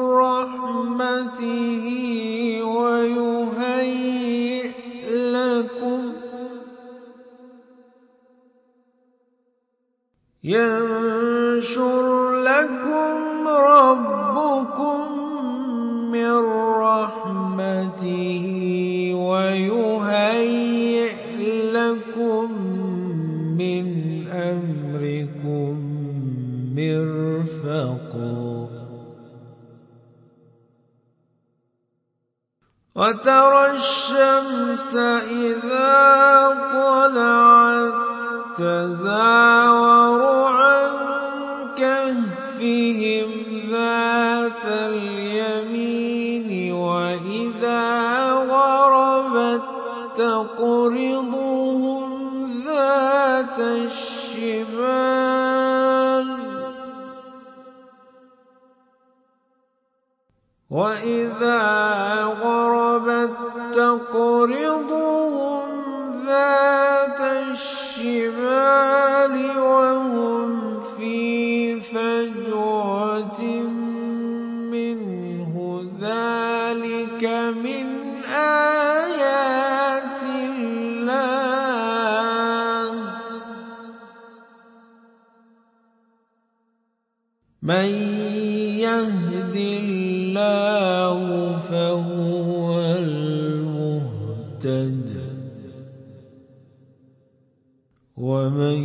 رحمته ويهيئ لكم من أمركم مرفقا وترى الشمس إذا طلعت تزاور عن كهفهم ذات اليمين وإذا غربت تقرضهم ذات الشمال وإذا غربت تقرضهم ذات الشمال وهم في فجوة منه ذلك من آيات الله من يهد الله فهو المهتد ومن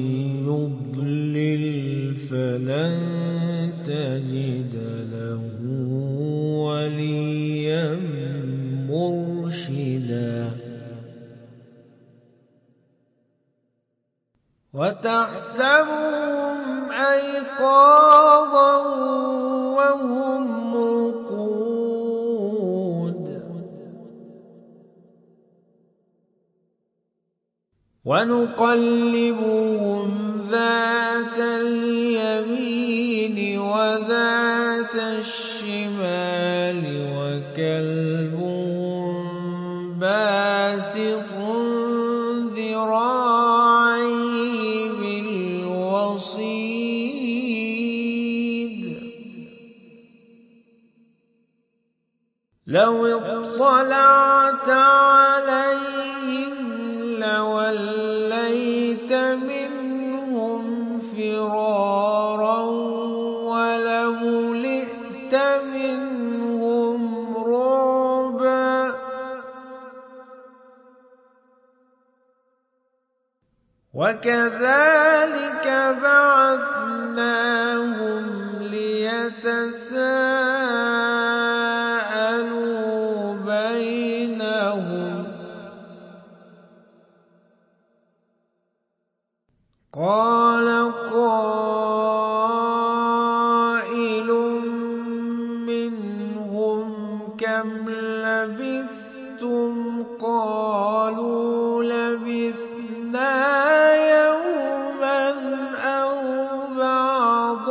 يضلل فلن تجد له وليا مرشدا وتحسبهم أيقاظا وهم رقود ونقلبهم ذات اليمين وذات الشمال وكلبهم باسط ذراعيه بالوصيد لو اطلعت عليهم لوليت منهم فرارا ولملئت منهم رعبا وكذلك بعثناهم ليتساءلوا بينهم قال قائل منهم كم لبثتم قالوا لبثنا يوما أو بعض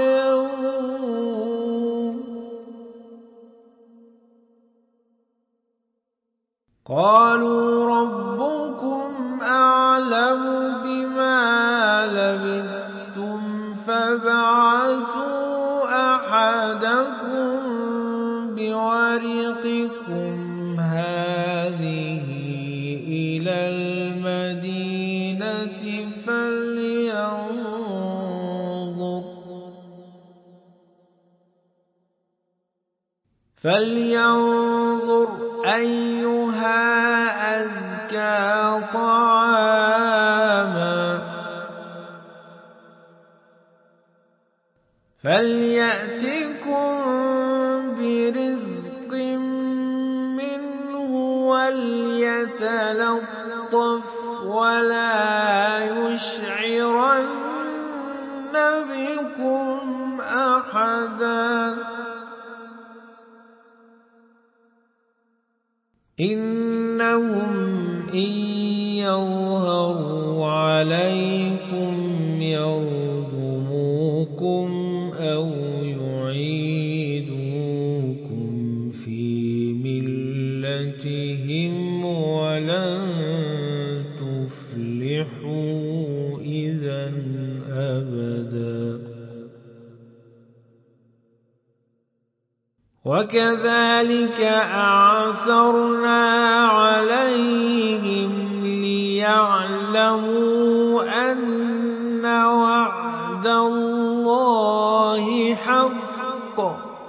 يوم قالوا ربكم أعلم بما لبثتم فابعثوا أحدكم بورقكم هذه إلى المدينة فلينظر أيها أزكى أزكى طعاما فليأتكم برزق منه وليتلطف ولا يشعرن بكم أحدا إنهم إن يظهروا عليكم يرجموكم أو يعيدوكم في ملتهم ولن تفلحوا إذا أبدا وكذلك أعثرنا عليهم ليعلموا أن وعد الله حق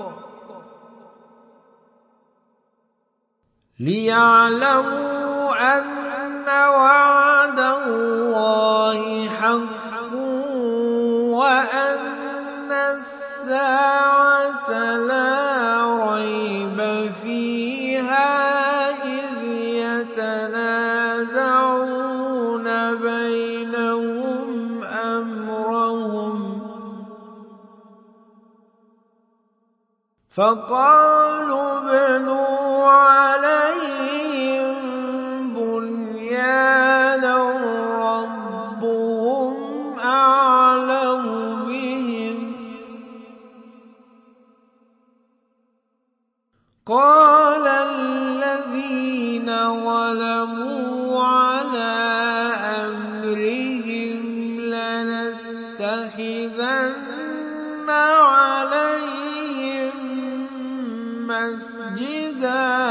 وأن الساعة لا ريب فيها إذ يتنازعون بينهم أمرهم فقالوا ابنوا عليهم بنيانا ربهم أعلم بهم قال الذين ظلموا على أمرهم لنتخذن عليهم مسجدا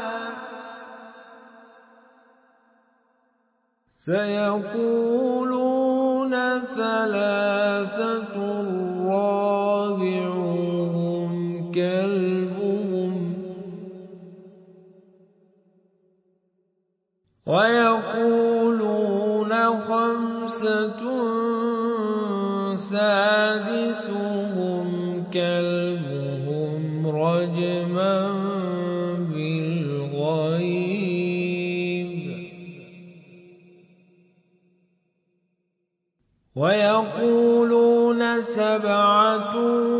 سيقولون ثلاثة رابعهم كلبهم ويقولون خمسة سادسهم كلبهم رجما بالغيب ويقولون سبعة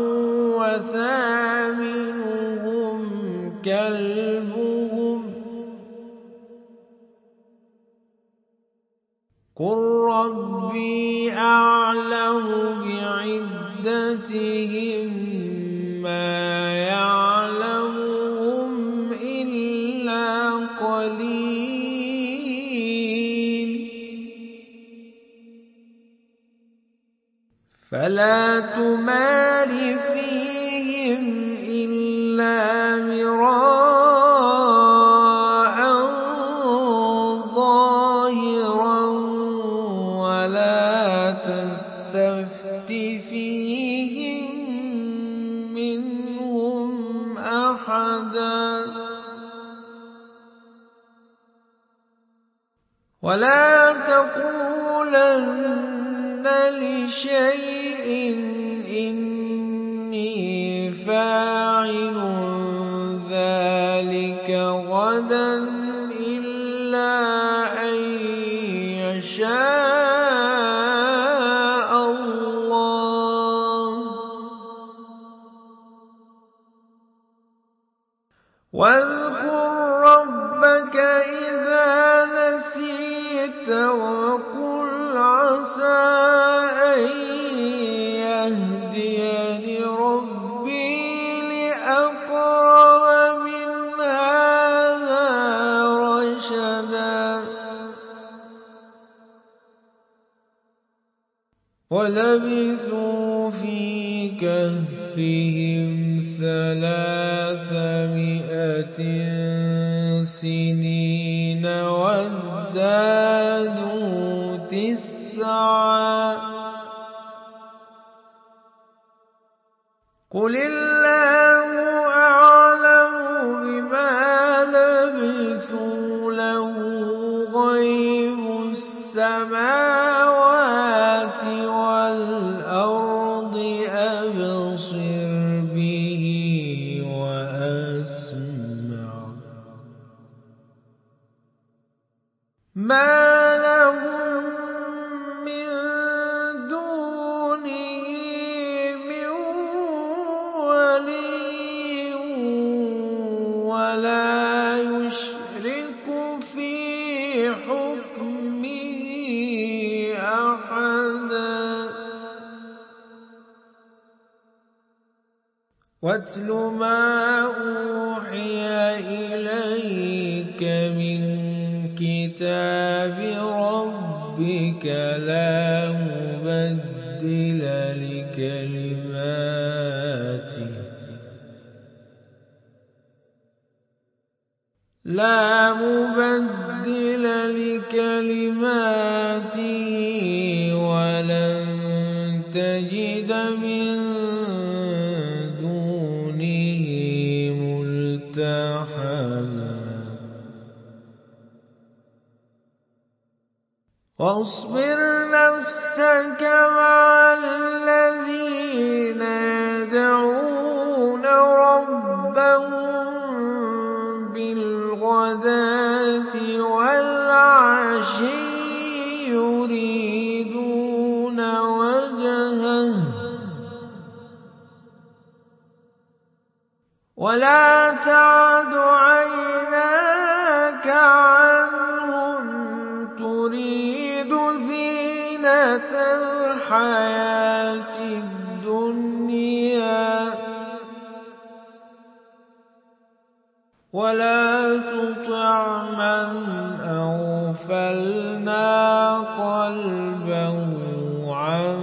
وثامنهم كلبهم قل ربي أعلم بعدتهم ما يعلمهم إلا قليل فلا تمار فيهم إلا مراء ظاهرا ولا تستفت فيهم منهم أحدا ولا تقولن لشيء إني فاعل ذلك غدا إلا أن يشاء الله واذكر ربك إذا نسيت وقل عسى أن يهديني ربي لأقرب من هذا رشدا ولبثوا في كهفهم 300 سنين وازدادوا 9 قل الله أعلم بما لبثوا له السماوات والأرض أبصر به وأسمع ما لهم من دونه من ولي ولا يشرك في حكمه أحدا واتل ما أوحي إليك من كتاب ربك لا مبدل لكلماته ولن تجد من دونه ملتحدا واصبر نفسك مع الذين يدعون ربهم بالغداة والعشي يريدون وجهه ولا تعد عيناك عنهم تريد زينة الحياة الدنيا ولا تطع من أغفلنا قلبه عن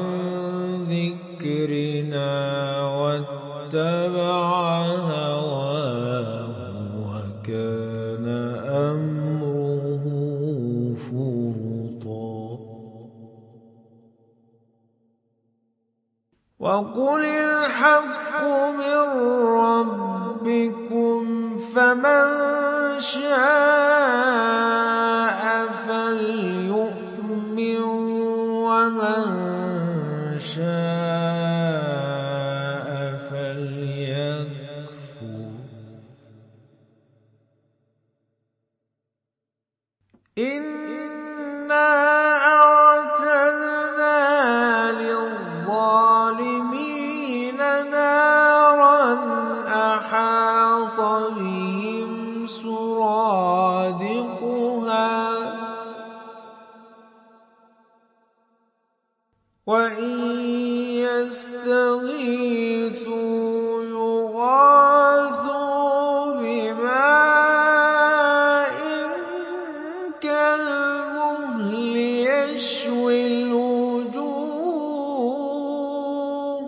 ذكرنا واتبع هواه وكان أمره فرطا وقل الحق من ربكم فمن شاء فليؤمن ومن شاء فليكفر إنا أعتدنا للظالمين نارا أحاط بهم سرادقها وإن يستغيثوا يغاثوا بماء كالمهل يشوي الوجوه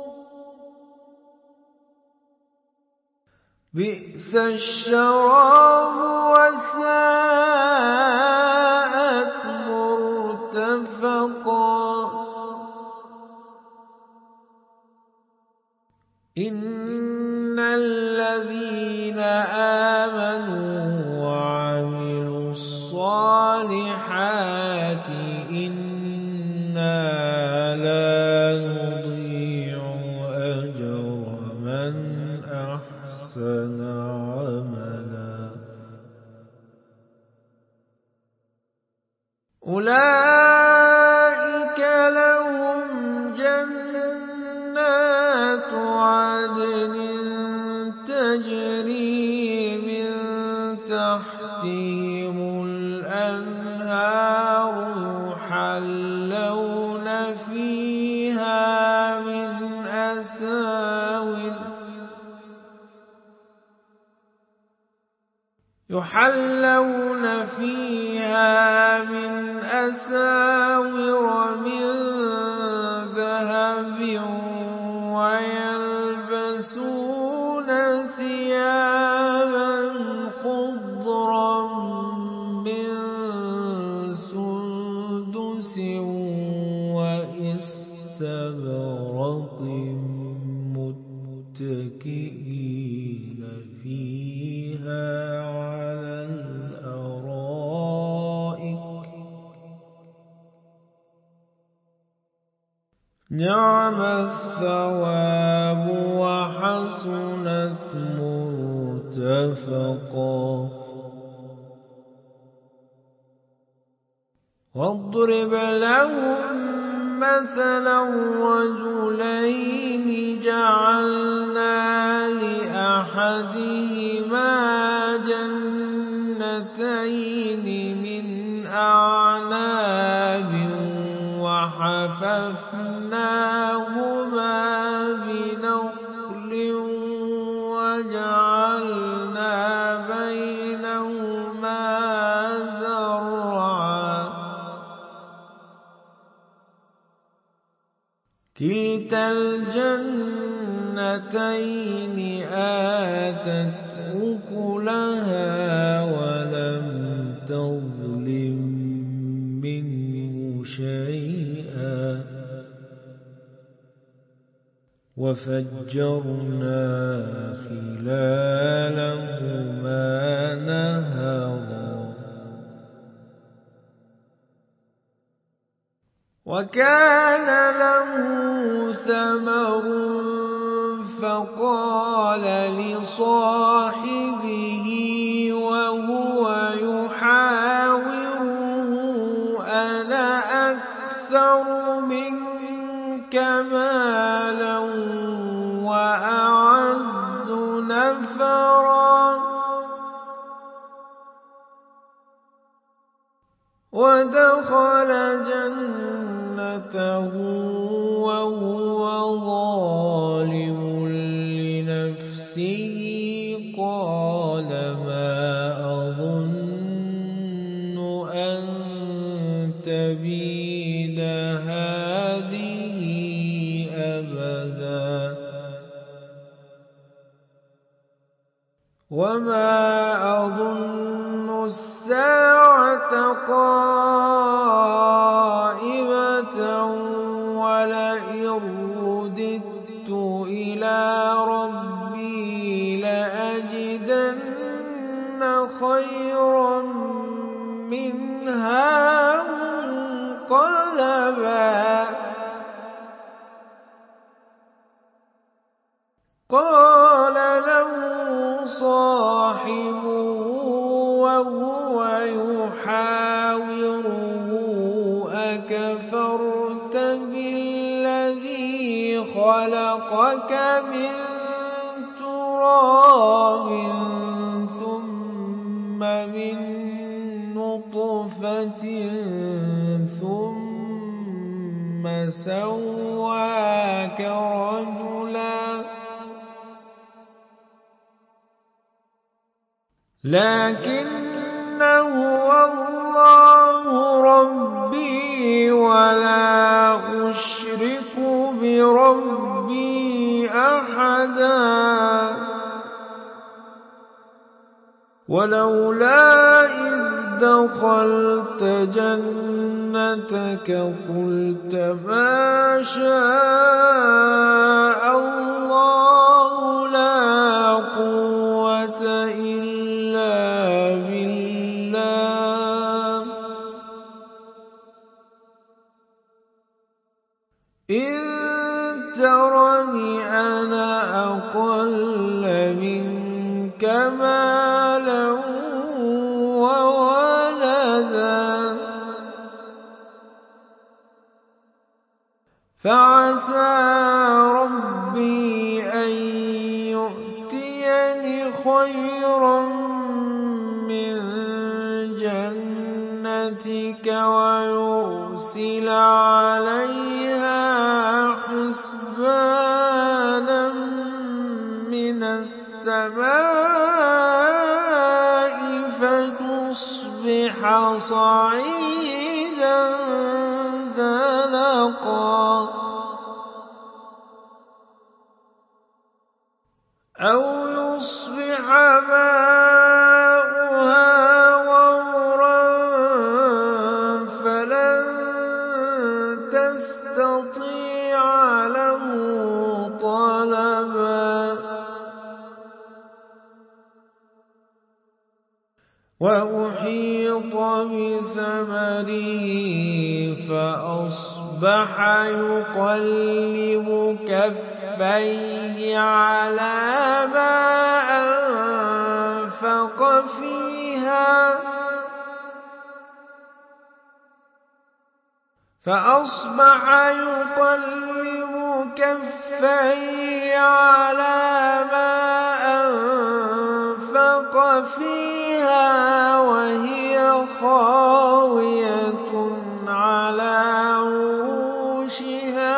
بئس الشراب وساءت مرتفقا إن الذين آمنوا وعملوا الصالحات إنا لا نضيع أجر من أحسن عملا أولئك لهم جنات عدن تجري من تحتهم الأنهار يحلون فيها من أساور من ذهب ويلبسون ثيابا خضرا من سندس وإستبرق متكئين فيها على الأرائك نعم الثواب وحسنت مرتفقا. واضرب لهم مثلا رجلين جعلنا لأحدهما جنتين من أعناب وحففناهما بنخل وجعلنا بينهما زرعا. كلتا الجنتين آتت أكلها ولم تظلم منه شيئا. وفجرنا خلالهما نهرا. وكان له ثمر فقال لصاحبه وهو يحاوره أنا أكثر منك مالا وأعز نفرا. ودخل جنته وهو ظالم لنفسه قال ما أظن أن تبيد هذه أبدا وما أظن الساعة قائمة ولئن رددت إلى ربي لأجدن خيرا منها منقلبا. قال له صاحبه وهو يحاوره أكفرت بالذي خلقك من تراب ثم من نطفة ثم سواك رجلا. لكن هو الله ربي ولا أشرك بربي أحدا. ولولا إذ دخلت جنتك قلت ما شاء الله لا قوة إلا بالله. إن ترني أنا أقل منك مالا وولدا فعسى ربي أن يؤتيني خيرا من جنتك ويرسل عليها حسبانا من السماء فتصبح صعيدا زلقا أو يصبح ماؤها غورا فلن تستطيع له طلبا. وأحيط بثمره فأصبح فأصبح يقلب كفيه على ما أنفق فيها وهي خاوية على عروشها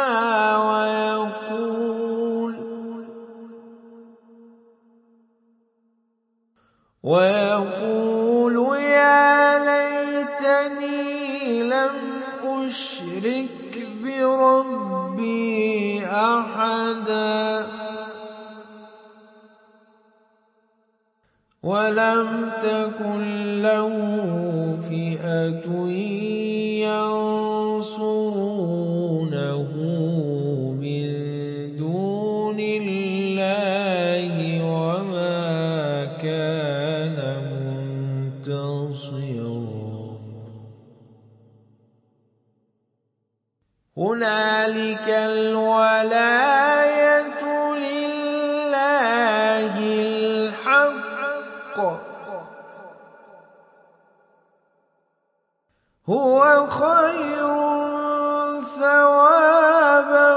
ويقول يا ليتني لم أشرك بربي أحدا ولم تكن له فئة ينصرونه من دون الله وما كان منتصرا هنالك الولاية لله الحق هو خير ثوابا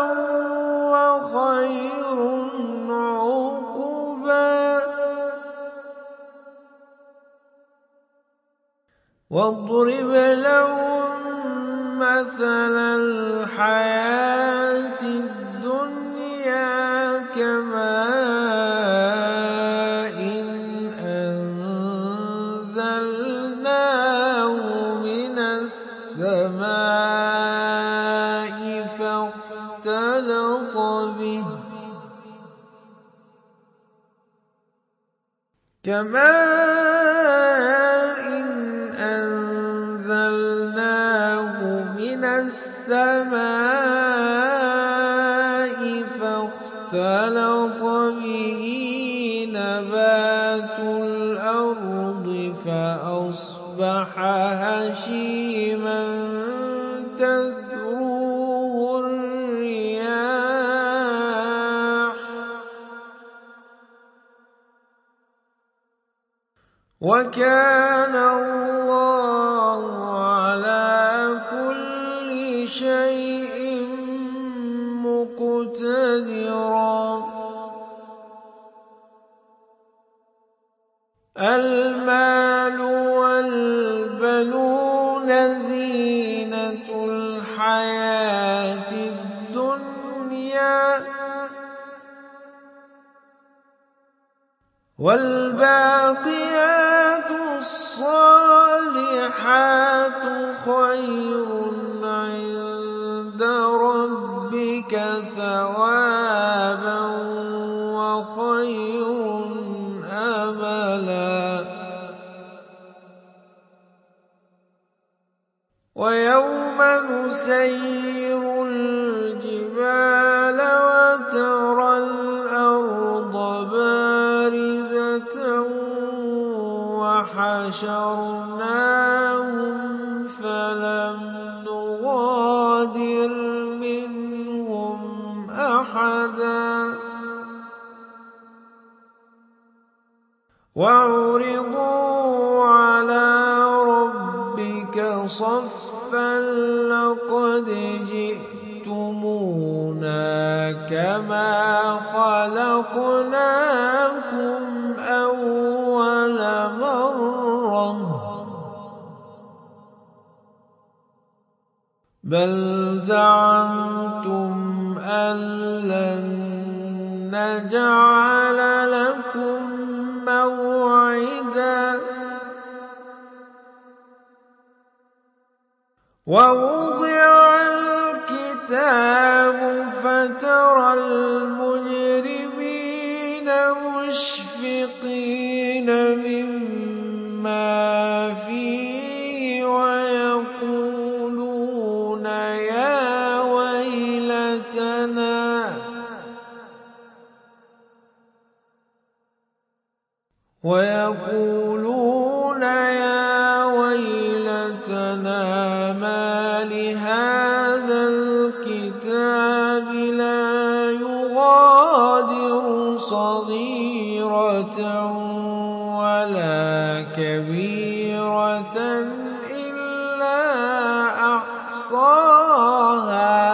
وخير عقبا واضرب لهم مثل الحياة الدنيا كماء أنزلناه من السماء فاختلط به نبات الأرض فأصبح هشيما تذروه الرياح وكان الله على كل شيء مقتدرا المال والبنون زينة الحياة الدنيا والباقيات الصالحات خير عند ربك ثوابا وخير أملا ويوم نسير الجبال وترى الأرض بارزة وحشرناهم فلم نغادر منهم أحدا وعرضوا على ربك صفا لقد جئتمونا كما خلقناكم أول مرة بل زعمتم أن لن نجعل لكم موعدا ووضع الكتاب فترى المجرمين مشفقين مما فيه ويقولون يا ويلتنا ما لهذا الكتاب لا يغادر صغيرة ولا كبيرة إلا أحصاها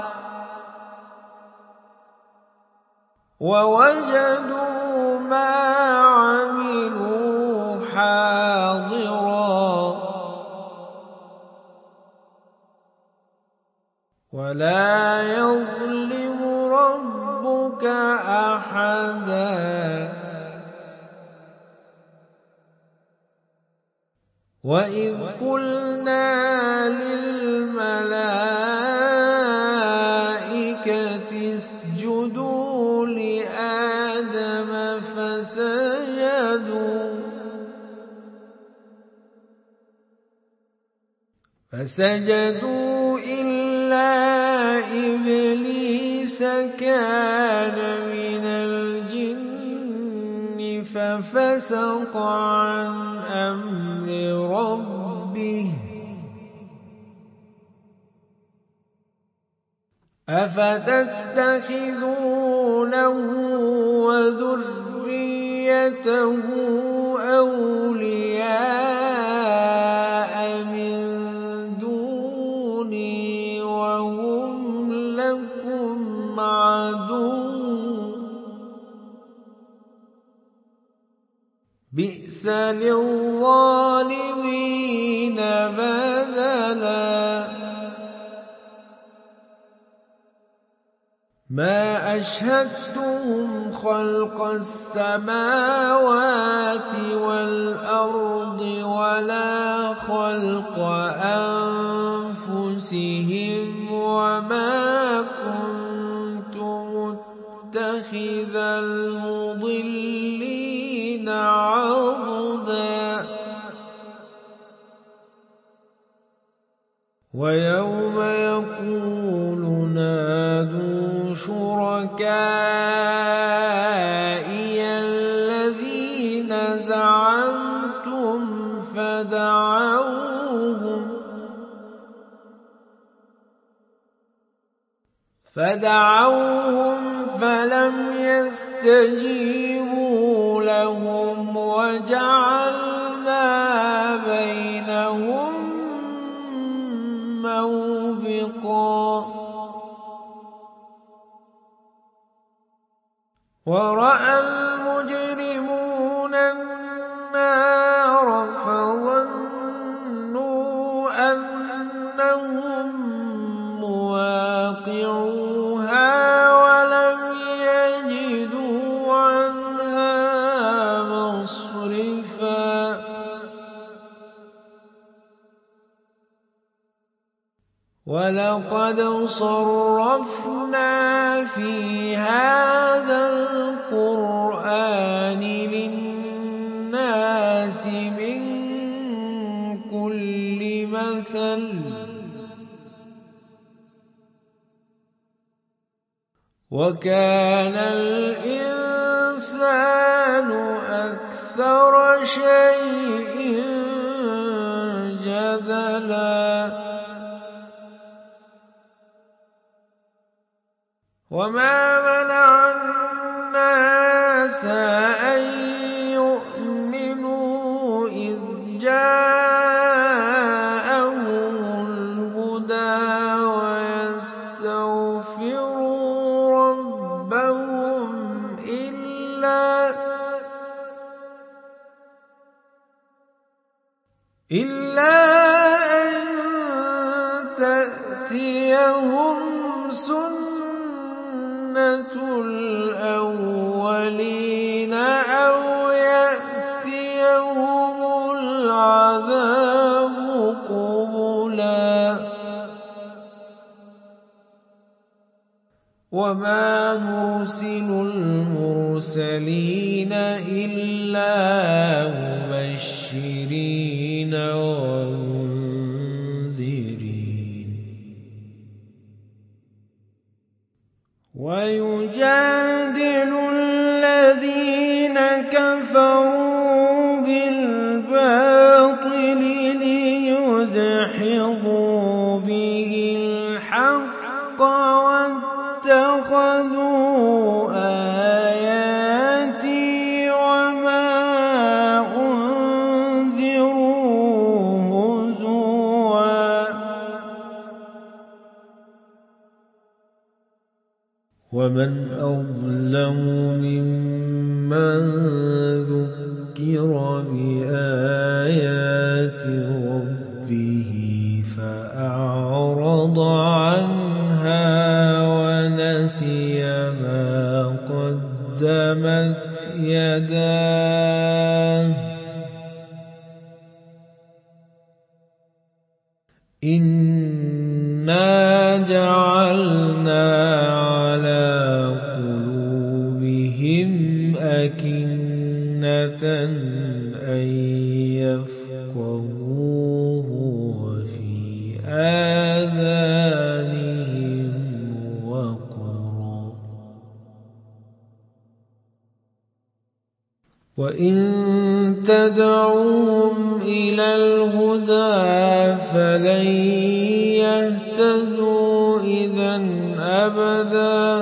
ووجدوا ما عملوا حاضرا ولا يظلم ربك أحدا وإذ قلنا للملائكة اسجدوا لآدم فسجدوا إلا إبليس كان من الجن ففسق عن أمر ربه أفتتخذونه وذريته أولياء من دوني وهم لكم عدو بئس للظالمين بدلا ما أشهدتهم خلق السماوات والأرض ولا خلق أنفسهم وما كنت متخذ المضلين عضدا ويوم يقول نادوا شركائي الذين زعمتم فدعوهم فلم يستجيبوا لهم وجعلنا بينهم موبقا ورأى المجرمون النار فظنوا أنهم مواقعوها ولم يجدوا عنها مصرفا ولقد صرفنا في هذا القرآن للناس من كل مثل وكان الإنسان أكثر شيء جدلا وما منع الناس أن يؤمنوا إذ جاءهم الهدى ويستغفروا ربهم إلا أن تأتيهم سنة الأولين أو يأتيهم العذاب قبلا وما نرسل المرسلين إلا مبشرين ومنذرين ويجادل الذين كفروا بالباطل ليدحضوا به الحق اتَّخَذُوا آيَاتِي وَمَا أُنذِرُوا هُزُوًا وَمَنْ أَظْلَمُ مِمَّنْ ذُكِّرَ بِآيَاتِ رَبِّهِ فَأَعْرَضَ عَنْهَا وَنَسِيَ مَا قَدَّمَتْ يَدَاهُ إِنَّا جَعَلْنَا عَلَى قُلُوبِهِمْ أَكِنَّةً أَن يَفْقَهُوهُ وَفِي آذَانِهِمْ وَقْرٌ وَإِن تَدْعُوهُمْ إِلَى الْهُدَى فَلَن يَهْتَدُوا إِذًا أَبَدًا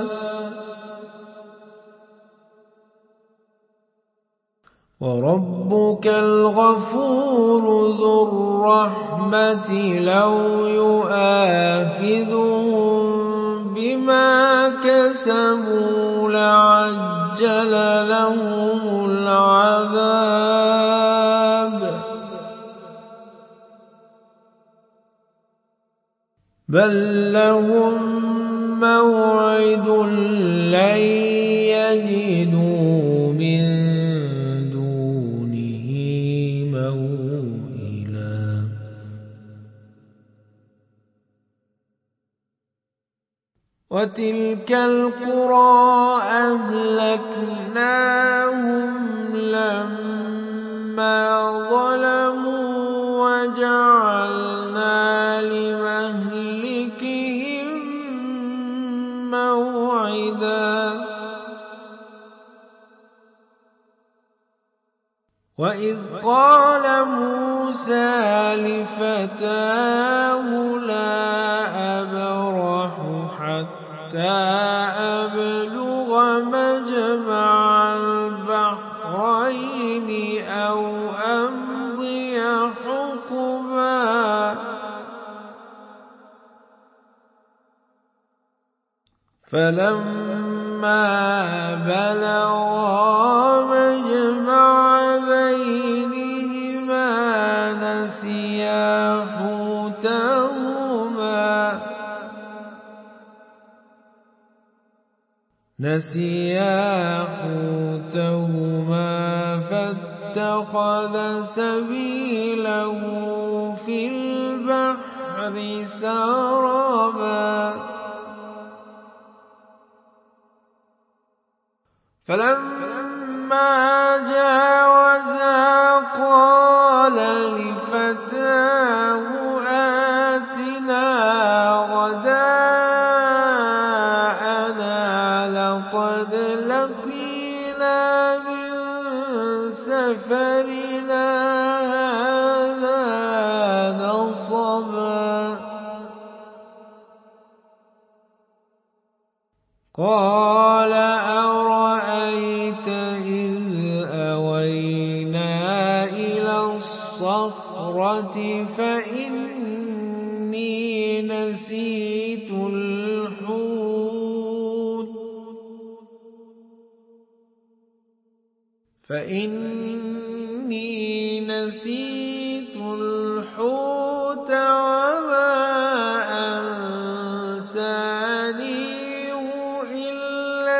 وَرَبُّكَ الْغَفُورُ ذُو الرَّحْمَةِ لَوْ يُؤَاخِذُهُم بِمَا كَسَبُوا لَعَجَّلَ لَهُمُ الْعَذَابَ بَل لَّهُم مَّوْعِدٌ لَّن يَجِدُوا مِن دُونِهِ مَوْئِلًا وَتِلْكَ الْقُرَىٰ أَهْلَكْنَاهُمْ لَمَّا ظَلَمُوا وَجَعَلْنَا لِمَهْلِكِهِم مَّوْعِدًا وَإِذْ قَالَ مُوسَىٰ لِفَتَاهُ لَا أَبْرَحُ حَتَّىٰ أَبْلُغَ مَجْمَعَ الْبَحْرَيْنِ أَوْ أَمْضِيَ حُقُبًا فَلَمَّا بَلَغَا مَجْمَعَ بَيْنِهِمَا نسيا حوتهما فاتخذ سبيله في البحر سربا فلما جاوزا قال لفتاه آتنا غداءنا لقد لقينا من سفرنا هذا نصبا قال أرأيت إذ أوينا إلى الصخرة فإني نسيت الحوت وما أنسانيه إلا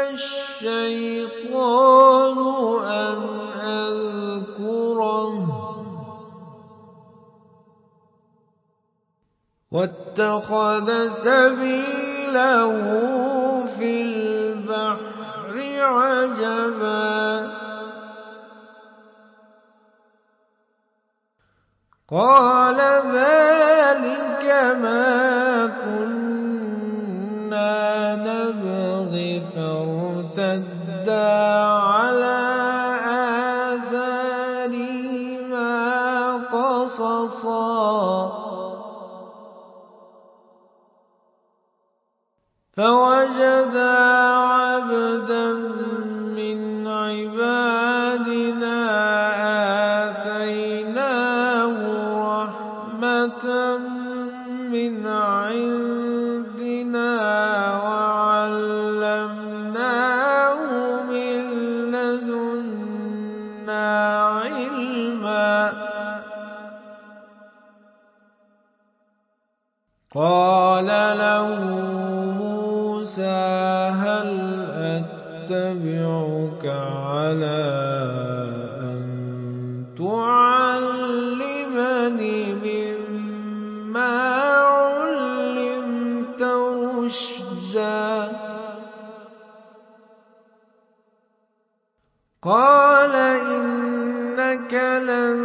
الشيطان أن أذكره واتخذ سبيله في البحر عجبا قال ذلك ما كنا نبغي فارتدا على آثارهما قصصا فوجدا عبدا من عبادنا آتيناه رحمة من عندنا وعلمناه من لدنا علما. قال له موسى هل أتبعك على أن تعلمني مما علمت رشدا؟ قال إنك لن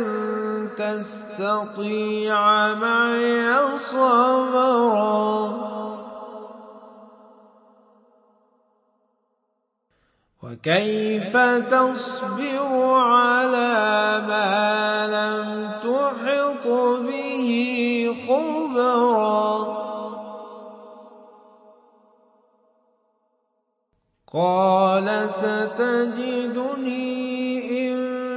تستطيع معي صبرا وكيف تصبر على ما لم تحط به خبرا؟ قال ستجدني إن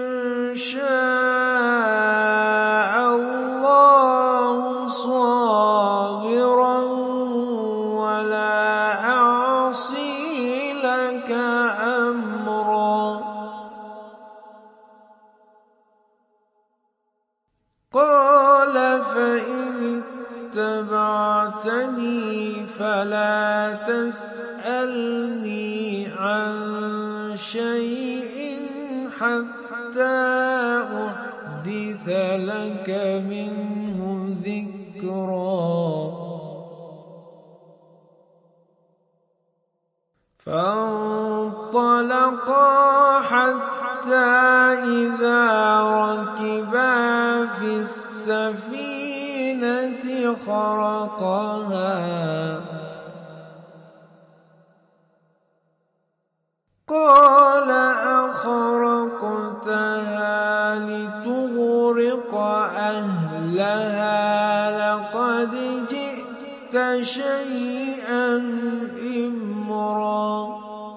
شاء الله صابرا ولا أعصي لك أمرا. قال فإن اتبعتني فلا تسألني عن شيء حتى أحدث لك منه ذكرا. فانطلقا حتى إذا ركبا في السفينة خرقها قال أخرقتها لتغرق أهلها لقد جئت شيئا إمرا.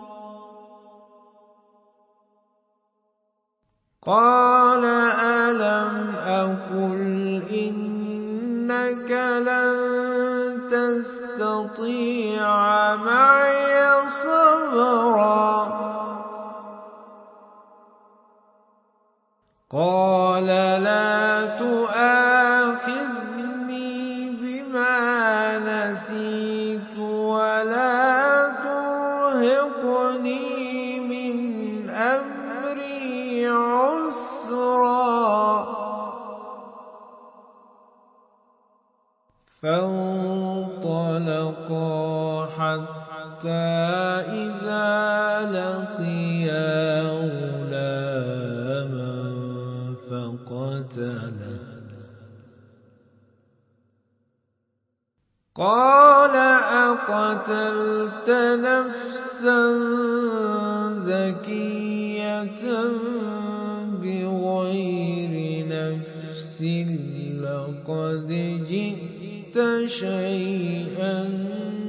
قال ألم أقل إنك لن تستطيع معي صبرا؟ قال لا تؤاخذني بما نسيت ولا ترهقني من أمري عسرا. فانطلقا حتى إذا لقيا غلاما فقتله قال أقتلت نفسا زكية بغير نفس لقد جئت شيئا